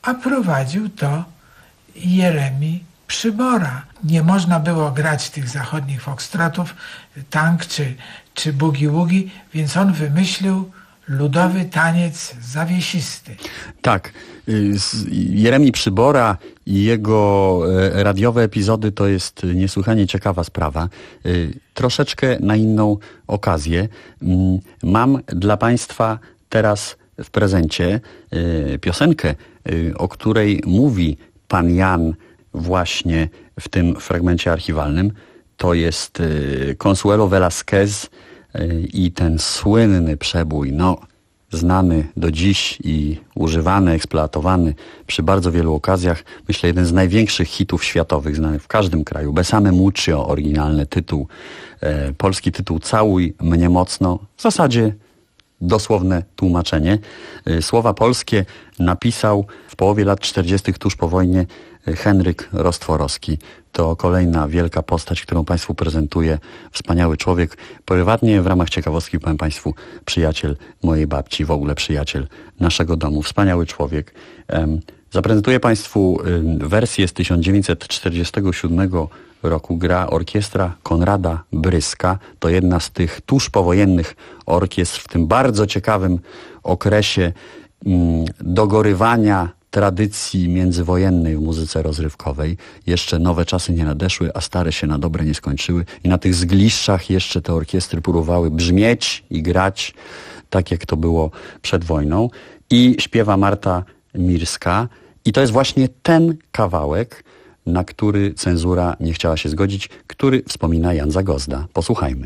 a prowadził to Jeremi Przybora. Nie można było grać tych zachodnich foxtrotów, tank czy, czy boogie-woogie, więc on wymyślił ludowy taniec zawiesisty. Tak. Jeremi Przybora i jego radiowe epizody to jest niesłychanie ciekawa sprawa. Troszeczkę na inną okazję. Mam dla Państwa teraz w prezencie piosenkę, o której mówi pan Jan właśnie w tym fragmencie archiwalnym. To jest Consuelo Velázquez i ten słynny przebój, no znany do dziś i używany, eksploatowany przy bardzo wielu okazjach. Myślę, jeden z największych hitów światowych znanych w każdym kraju. Besame mucho, oryginalny tytuł. E, polski tytuł Całuj mnie mocno. W zasadzie dosłowne tłumaczenie. E, słowa polskie napisał w połowie lat czterdziestych tuż po wojnie Henryk Rostworowski. To kolejna wielka postać, którą Państwu prezentuję. Wspaniały człowiek. Prywatnie w ramach ciekawostki powiem Państwu, przyjaciel mojej babci, w ogóle przyjaciel naszego domu. Wspaniały człowiek. Zaprezentuję Państwu wersję z tysiąc dziewięćset czterdziestego siódmego roku. Gra orkiestra Konrada Bryska. To jedna z tych tuż powojennych orkiestr w tym bardzo ciekawym okresie dogorywania tradycji międzywojennej w muzyce rozrywkowej. Jeszcze nowe czasy nie nadeszły, a stare się na dobre nie skończyły. I na tych zgliszczach jeszcze te orkiestry próbowały brzmieć i grać tak, jak to było przed wojną. I śpiewa Marta Mirska. I to jest właśnie ten kawałek, na który cenzura nie chciała się zgodzić, który wspomina Jan Zagozda. Posłuchajmy.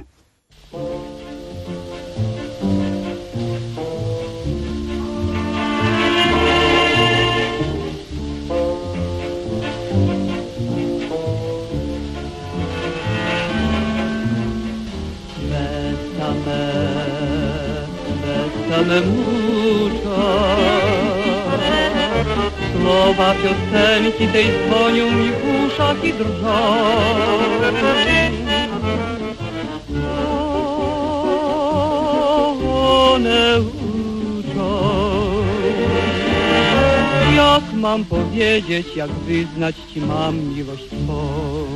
Besame mucho. Słowa piosenki tej dzwonią mi w uszach i drżą. One uczą. Jak mam powiedzieć, jak wyznać ci mam miłość twą?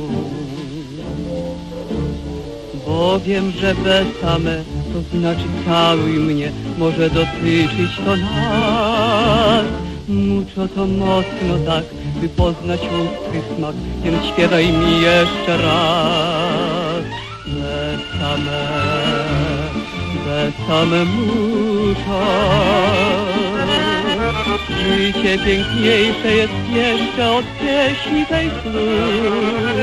Bo wiem, że besame to znaczy całuj mnie, może dotyczyć to nas. Mucho to mocno tak, by poznać ludzki smak, więc śpiewaj mi jeszcze raz. Besame, besame mucho. Życie piękniejsze jest jeszcze od pieśni tej słów.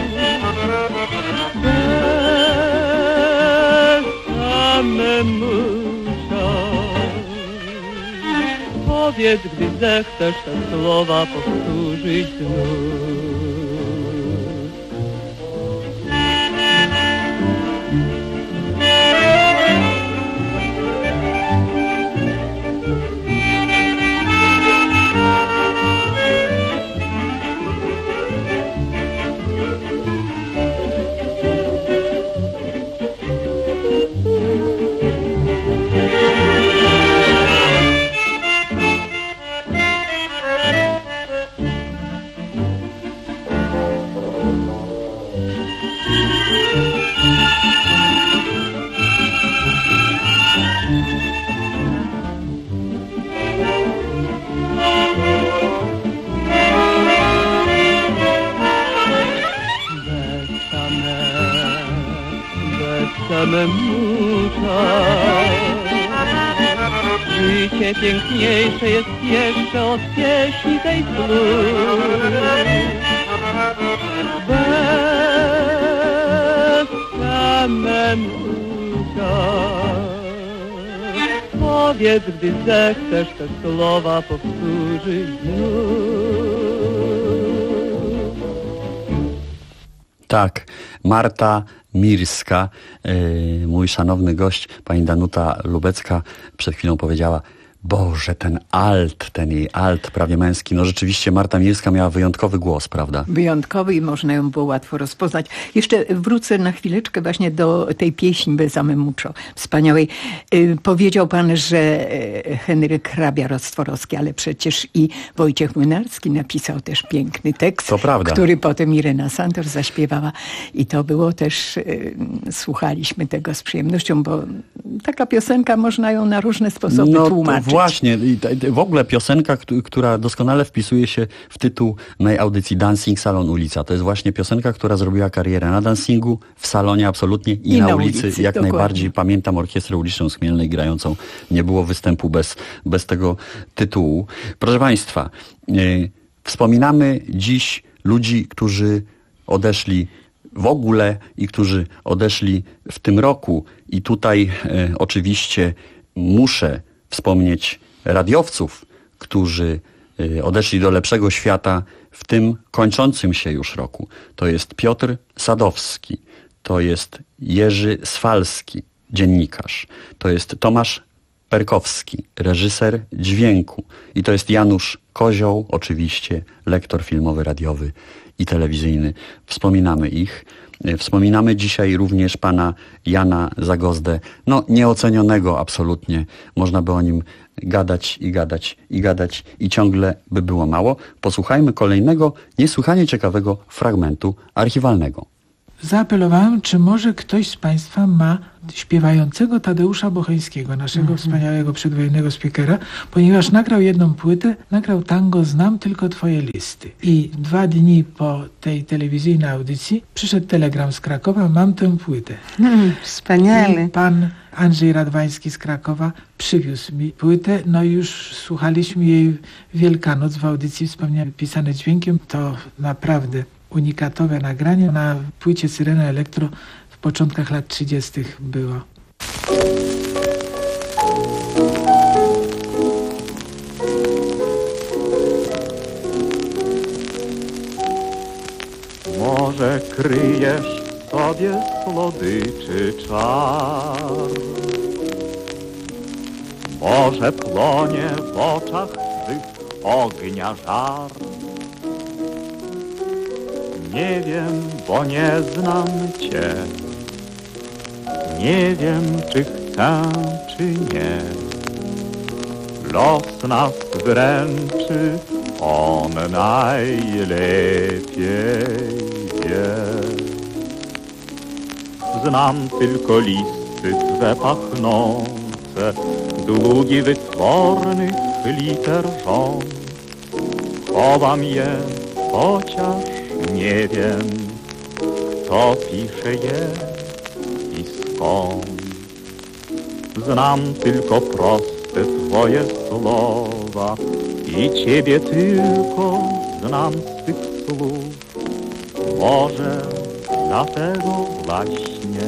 Besame mucho. Powiedz, gdy zechcesz te słowa powtórzyć znów. Besame mucho. Życie piękniejsze jest jeszcze od pieśni tej słów. Besame mucho. Powiedz, gdy zechcesz te słowa powtórzyć znów. Tak, Marta Mirska, yy, mój szanowny gość, pani Danuta Lubecka, przed chwilą powiedziała Boże, ten alt, ten jej alt prawie męski. No rzeczywiście Marta Milska miała wyjątkowy głos, prawda? Wyjątkowy i można ją było łatwo rozpoznać. Jeszcze wrócę na chwileczkę właśnie do tej pieśni Besame Mucho, wspaniałej. Yy, powiedział pan, że Henryk Hrabia-Rostworowski, ale przecież i Wojciech Młynarski napisał też piękny tekst, to prawda, który potem Irena Santor zaśpiewała i to było też, yy, słuchaliśmy tego z przyjemnością, bo taka piosenka można ją na różne sposoby no, tłumaczyć. Właśnie, i w ogóle piosenka, która doskonale wpisuje się w tytuł mojej audycji Dancing Salon Ulica. To jest właśnie piosenka, która zrobiła karierę na dancingu, w salonie absolutnie i, I na, na ulicy, ulicy jak dokładnie. Najbardziej. Pamiętam Orkiestrę Uliczną z Chmielnej grającą. Nie było występu bez, bez tego tytułu. Proszę Państwa, yy, wspominamy dziś ludzi, którzy odeszli w ogóle i którzy odeszli w tym roku. I tutaj yy, oczywiście muszę wspomnieć radiowców, którzy odeszli do lepszego świata w tym kończącym się już roku. To jest Piotr Sadowski, to jest Jerzy Swalski, dziennikarz, to jest Tomasz Perkowski, reżyser dźwięku i to jest Janusz Kozioł, oczywiście lektor filmowy, radiowy i telewizyjny. Wspominamy ich. Wspominamy dzisiaj również pana Jana Zagozdę, no nieocenionego absolutnie. Można by o nim gadać i gadać i gadać i ciągle by było mało. Posłuchajmy kolejnego niesłychanie ciekawego fragmentu archiwalnego. Zaapelowałem, czy może ktoś z Państwa ma śpiewającego Tadeusza Bocheńskiego, naszego mm-hmm. wspaniałego przedwojennego speakera, ponieważ nagrał jedną płytę, nagrał tango Znam tylko Twoje listy. I dwa dni po tej telewizyjnej audycji przyszedł telegram z Krakowa, mam tę płytę. Mm, wspaniale. I pan Andrzej Radwański z Krakowa przywiózł mi płytę, no i już słuchaliśmy jej Wielkanoc w audycji wspomniane pisane dźwiękiem. To naprawdę unikatowe nagranie. Na płycie Syrena Elektro w początkach lat trzydziestych było. Może kryjesz w sobie słodyczy czar, może płonie w oczach twych ognia żar. Nie wiem, bo nie znam cię, nie wiem, czy chcę, czy nie. Los nas wręczy, on najlepiej wie. Znam tylko listy twe pachnące, długi wytwornych liter rząd. Chowam je, chociaż nie wiem, kto pisze je i skąd. Znam tylko proste twoje słowa i ciebie tylko znam z tych słów. Może dlatego właśnie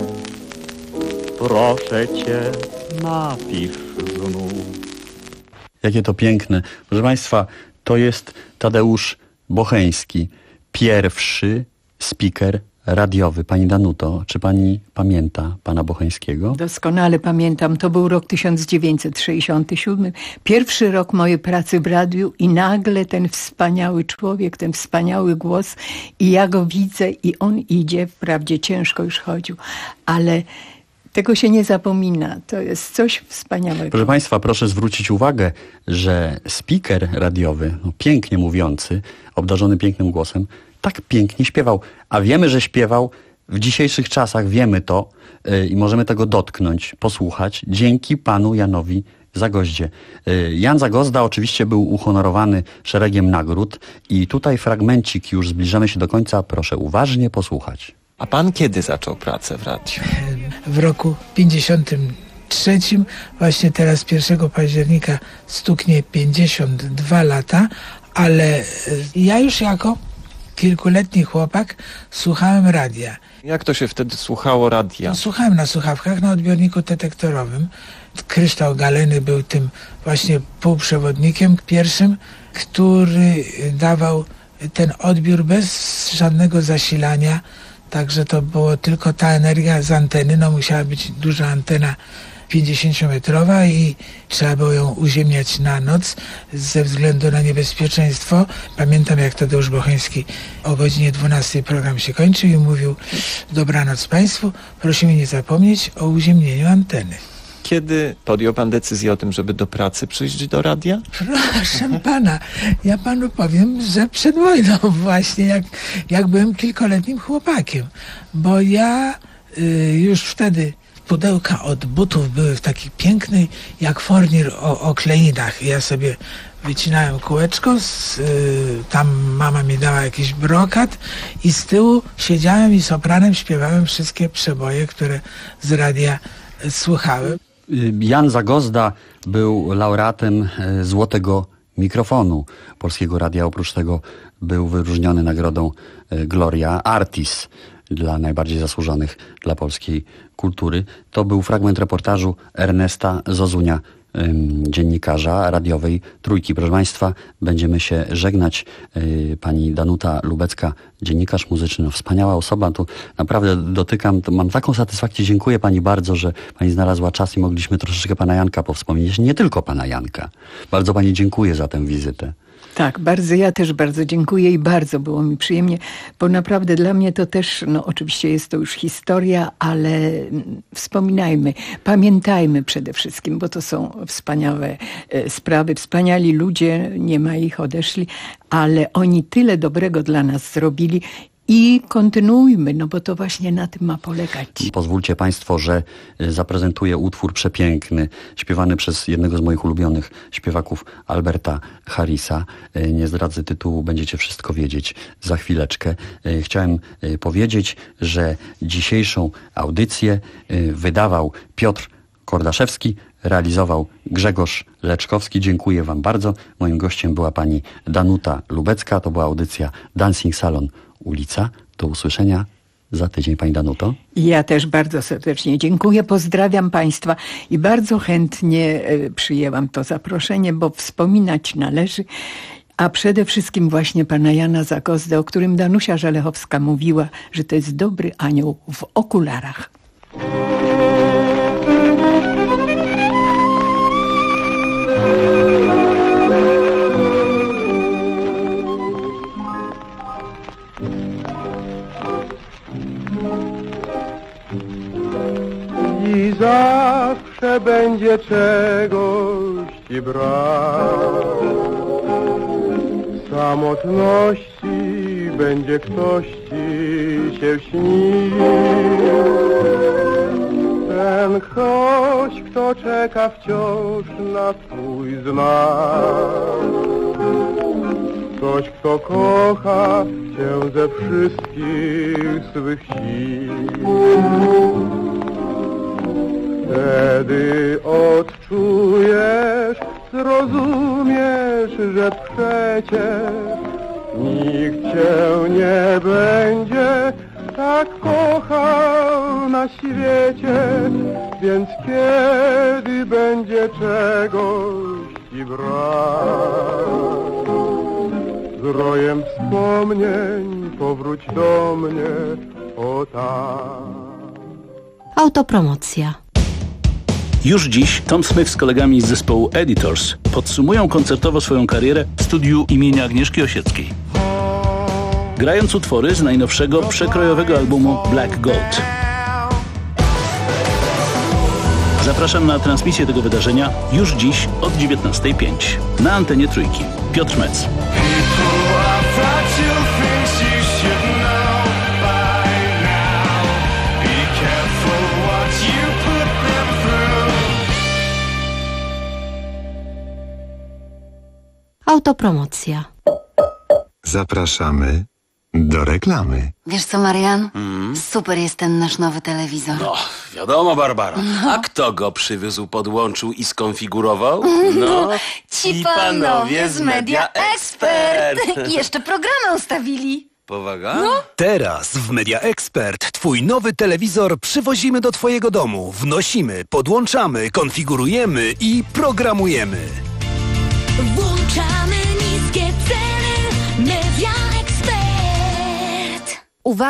proszę cię, napisz znów. Jakie to piękne. Proszę Państwa, to jest Tadeusz Bocheński, pierwszy speaker radiowy. Pani Danuto, czy pani pamięta pana Bocheńskiego? Doskonale pamiętam. To był rok tysiąc dziewięćset sześćdziesiąty siódmy. Pierwszy rok mojej pracy w radiu i nagle ten wspaniały człowiek, ten wspaniały głos i ja go widzę i on idzie. Wprawdzie ciężko już chodził, ale tego się nie zapomina. To jest coś wspaniałego. Proszę Państwa, proszę zwrócić uwagę, że speaker radiowy, no, pięknie mówiący, obdarzony pięknym głosem, tak pięknie śpiewał. A wiemy, że śpiewał w dzisiejszych czasach, wiemy to yy, i możemy tego dotknąć, posłuchać, dzięki panu Janowi Zagozdzie. Yy, Jan Zagozda oczywiście był uhonorowany szeregiem nagród i tutaj fragmencik, już zbliżamy się do końca, proszę uważnie posłuchać. A pan kiedy zaczął pracę w radiu? W roku pięćdziesiątym trzecim, właśnie teraz pierwszego października stuknie pięćdziesiąt dwa lata, ale ja już jako kilkuletni chłopak słuchałem radia. Jak to się wtedy słuchało radia? No, słuchałem na słuchawkach, na odbiorniku detektorowym. Kryształ Galeny był tym właśnie półprzewodnikiem pierwszym, który dawał ten odbiór bez żadnego zasilania. Także to było tylko ta energia z anteny, no musiała być duża antena pięćdziesięciometrowa i trzeba było ją uziemiać na noc ze względu na niebezpieczeństwo. Pamiętam, jak Tadeusz Bocheński o godzinie dwunastej program się kończył i mówił: dobranoc Państwu, prosimy nie zapomnieć o uziemnieniu anteny. Kiedy podjął pan decyzję o tym, żeby do pracy przyjść do radia? Proszę pana, ja panu powiem, że przed wojną właśnie, jak, jak byłem kilkoletnim chłopakiem, bo ja y, już wtedy pudełka od butów były w takiej pięknej, jak fornir o okleinach. Ja sobie wycinałem kółeczko, z, y, tam mama mi dała jakiś brokat i z tyłu siedziałem i sopranem śpiewałem wszystkie przeboje, które z radia y, słuchałem. Jan Zagozda był laureatem Złotego Mikrofonu Polskiego Radia. Oprócz tego był wyróżniony nagrodą Gloria Artis dla najbardziej zasłużonych dla polskiej kultury. To był fragment reportażu Ernesta Zozunia, dziennikarza radiowej Trójki. Proszę Państwa, będziemy się żegnać. Pani Danuta Lubecka, dziennikarz muzyczny, no wspaniała osoba. Tu naprawdę dotykam, to mam taką satysfakcję. Dziękuję Pani bardzo, że Pani znalazła czas i mogliśmy troszeczkę Pana Janka powspominać. Nie tylko Pana Janka. Bardzo Pani dziękuję za tę wizytę. Tak, bardzo, ja też bardzo dziękuję i bardzo było mi przyjemnie, bo naprawdę dla mnie to też, no oczywiście jest to już historia, ale wspominajmy, pamiętajmy przede wszystkim, bo to są wspaniałe e, sprawy, wspaniali ludzie, nie ma ich, odeszli, ale oni tyle dobrego dla nas zrobili. I kontynuujmy, no bo to właśnie na tym ma polegać. Pozwólcie Państwo, że zaprezentuję utwór przepiękny, śpiewany przez jednego z moich ulubionych śpiewaków, Alberta Harrisa. Nie zdradzę tytułu, będziecie wszystko wiedzieć za chwileczkę. Chciałem powiedzieć, że dzisiejszą audycję wydawał Piotr Kordaszewski, realizował Grzegorz Leczkowski. Dziękuję Wam bardzo. Moim gościem była pani Danuta Lubecka. To była audycja Dancing Salon Ulica. Do usłyszenia za tydzień, pani Danuto. Ja też bardzo serdecznie dziękuję, pozdrawiam Państwa i bardzo chętnie przyjęłam to zaproszenie, bo wspominać należy, a przede wszystkim właśnie pana Jana Zagozdę, o którym Danusia Żelechowska mówiła, że to jest dobry anioł w okularach. I zawsze będzie czegoś ci brak. W samotności będzie ktoś ci się śnił. Ten ktoś, kto czeka wciąż na twój znak. Ktoś, kto kocha cię ze wszystkich swych sił. Wtedy odczujesz, zrozumiesz, że przecież nikt cię nie będzie tak kochał na świecie, więc kiedy będzie czegoś ci brak, z rojem wspomnień powróć do mnie, o tak. Autopromocja. Już dziś Tom Smith z kolegami z zespołu Editors podsumują koncertowo swoją karierę w studiu imienia Agnieszki Osieckiej, grając utwory z najnowszego przekrojowego albumu Black Gold. Zapraszam na transmisję tego wydarzenia już dziś od dziewiętnastej pięć na antenie Trójki. Piotr Mec. Autopromocja. Zapraszamy do reklamy. Wiesz co, Marian? Mm. Super jest ten nasz nowy telewizor. No, wiadomo, Barbara. No. A kto go przywiózł, podłączył i skonfigurował? No, ci panowie z Media Expert. I jeszcze programy ustawili. Powaga? No. Teraz w Media Expert twój nowy telewizor przywozimy do twojego domu. Wnosimy, podłączamy, konfigurujemy i programujemy. Włączamy niskie ceny. Media Expert. Uwaga!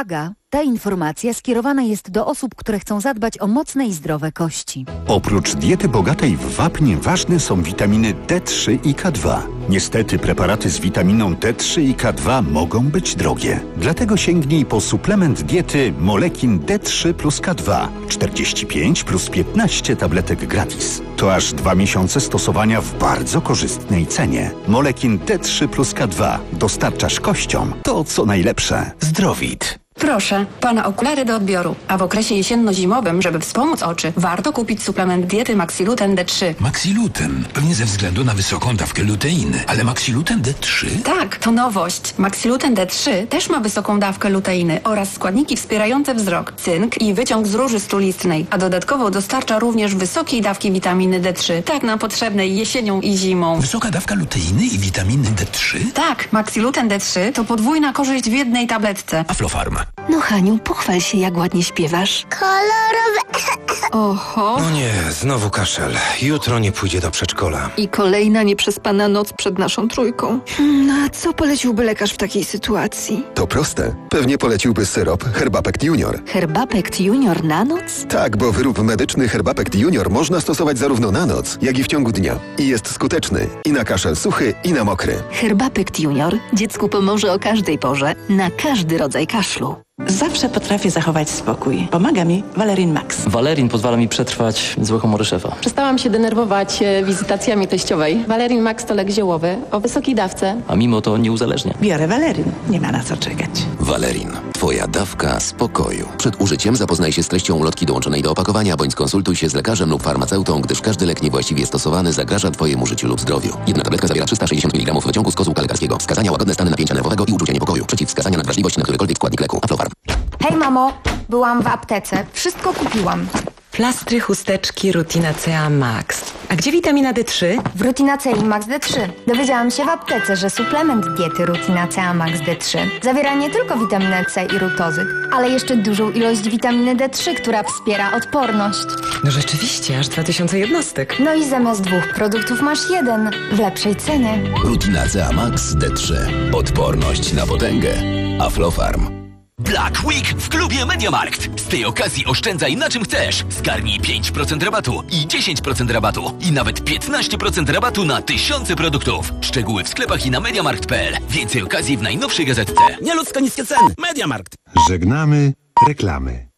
Ta informacja skierowana jest do osób, które chcą zadbać o mocne i zdrowe kości. Oprócz diety bogatej w wapń ważne są witaminy D trzy i K dwa. Niestety preparaty z witaminą D trzy i K dwa mogą być drogie. Dlatego sięgnij po suplement diety Molekin D trzy plus K dwa. czterdzieści pięć plus piętnaście tabletek gratis. To aż dwa miesiące stosowania w bardzo korzystnej cenie. Molekin D trzy plus K dwa. Dostarczasz kościom to, co najlepsze. Zdrowit. Proszę, pana okulary do odbioru. A w okresie jesienno-zimowym, żeby wspomóc oczy, warto kupić suplement diety Maxiluten D trzy. Maxiluten? Pewnie ze względu na wysoką dawkę luteiny. Ale Maxiluten D trzy? Tak, to nowość. Maxiluten D trzy też ma wysoką dawkę luteiny oraz składniki wspierające wzrok, cynk i wyciąg z róży strulistnej. A dodatkowo dostarcza również wysokiej dawki witaminy D trzy. Tak nam potrzebnej jesienią i zimą. Wysoka dawka luteiny i witaminy D trzy? Tak, Maxiluten D trzy to podwójna korzyść w jednej tabletce. Aflofarm. No Haniu, pochwal się, jak ładnie śpiewasz. Kolorowe. Oho. No nie, znowu kaszel. Jutro nie pójdzie do przedszkola. I kolejna nieprzespana noc przed naszą trójką. No a co poleciłby lekarz w takiej sytuacji? To proste. Pewnie poleciłby syrop Herbapekt Junior. Herbapekt Junior na noc? Tak, bo wyrób medyczny Herbapekt Junior można stosować zarówno na noc, jak i w ciągu dnia. I jest skuteczny. I na kaszel suchy, i na mokry. Herbapekt Junior dziecku pomoże o każdej porze, na każdy rodzaj kaszlu. Zawsze potrafię zachować spokój. Pomaga mi Valerin Max. Valerin pozwala mi przetrwać złe humory szefa. Przestałam się denerwować e, wizytacjami teściowej. Valerin Max to lek ziołowy o wysokiej dawce. A mimo to nie uzależnia. Biorę Valerin. Nie ma na co czekać. Valerin. Twoja dawka spokoju. Przed użyciem zapoznaj się z treścią ulotki dołączonej do opakowania, bądź skonsultuj się z lekarzem lub farmaceutą, gdyż każdy lek niewłaściwie stosowany zagraża Twojemu życiu lub zdrowiu. Jedna tabletka zawiera trzysta sześćdziesiąt miligramów wyciągu z kozłka lekarskiego. Wskazania: łagodne stany napięcia nerwowego i uczucia niepokoju. Przeciwwskazania: nadwrażliwość na którykolwiek składnik leku. Aflofarm. Hej mamo, byłam w aptece. Wszystko kupiłam. Plastry, chusteczki, Rutina C A Max. A gdzie witamina D trzy? W Rutina C I Max D trzy. Dowiedziałam się w aptece, że suplement diety Rutina C A Max D trzy zawiera nie tylko witaminę C i rutozyk, ale jeszcze dużą ilość witaminy D trzy, która wspiera odporność. No rzeczywiście, aż dwa tysiące jednostek. No i zamiast dwóch produktów masz jeden w lepszej cenie. Rutina C A Max D trzy. Odporność na potęgę. Aflofarm. Black Week w klubie MediaMarkt. Z tej okazji oszczędzaj na czym chcesz. Zgarnij pięć procent rabatu i dziesięć procent rabatu i nawet piętnaście procent rabatu na tysiące produktów. Szczegóły w sklepach i na mediamarkt kropka p l. Więcej okazji w najnowszej gazetce. Nieludzko niskie ceny. MediaMarkt. Żegnamy reklamy.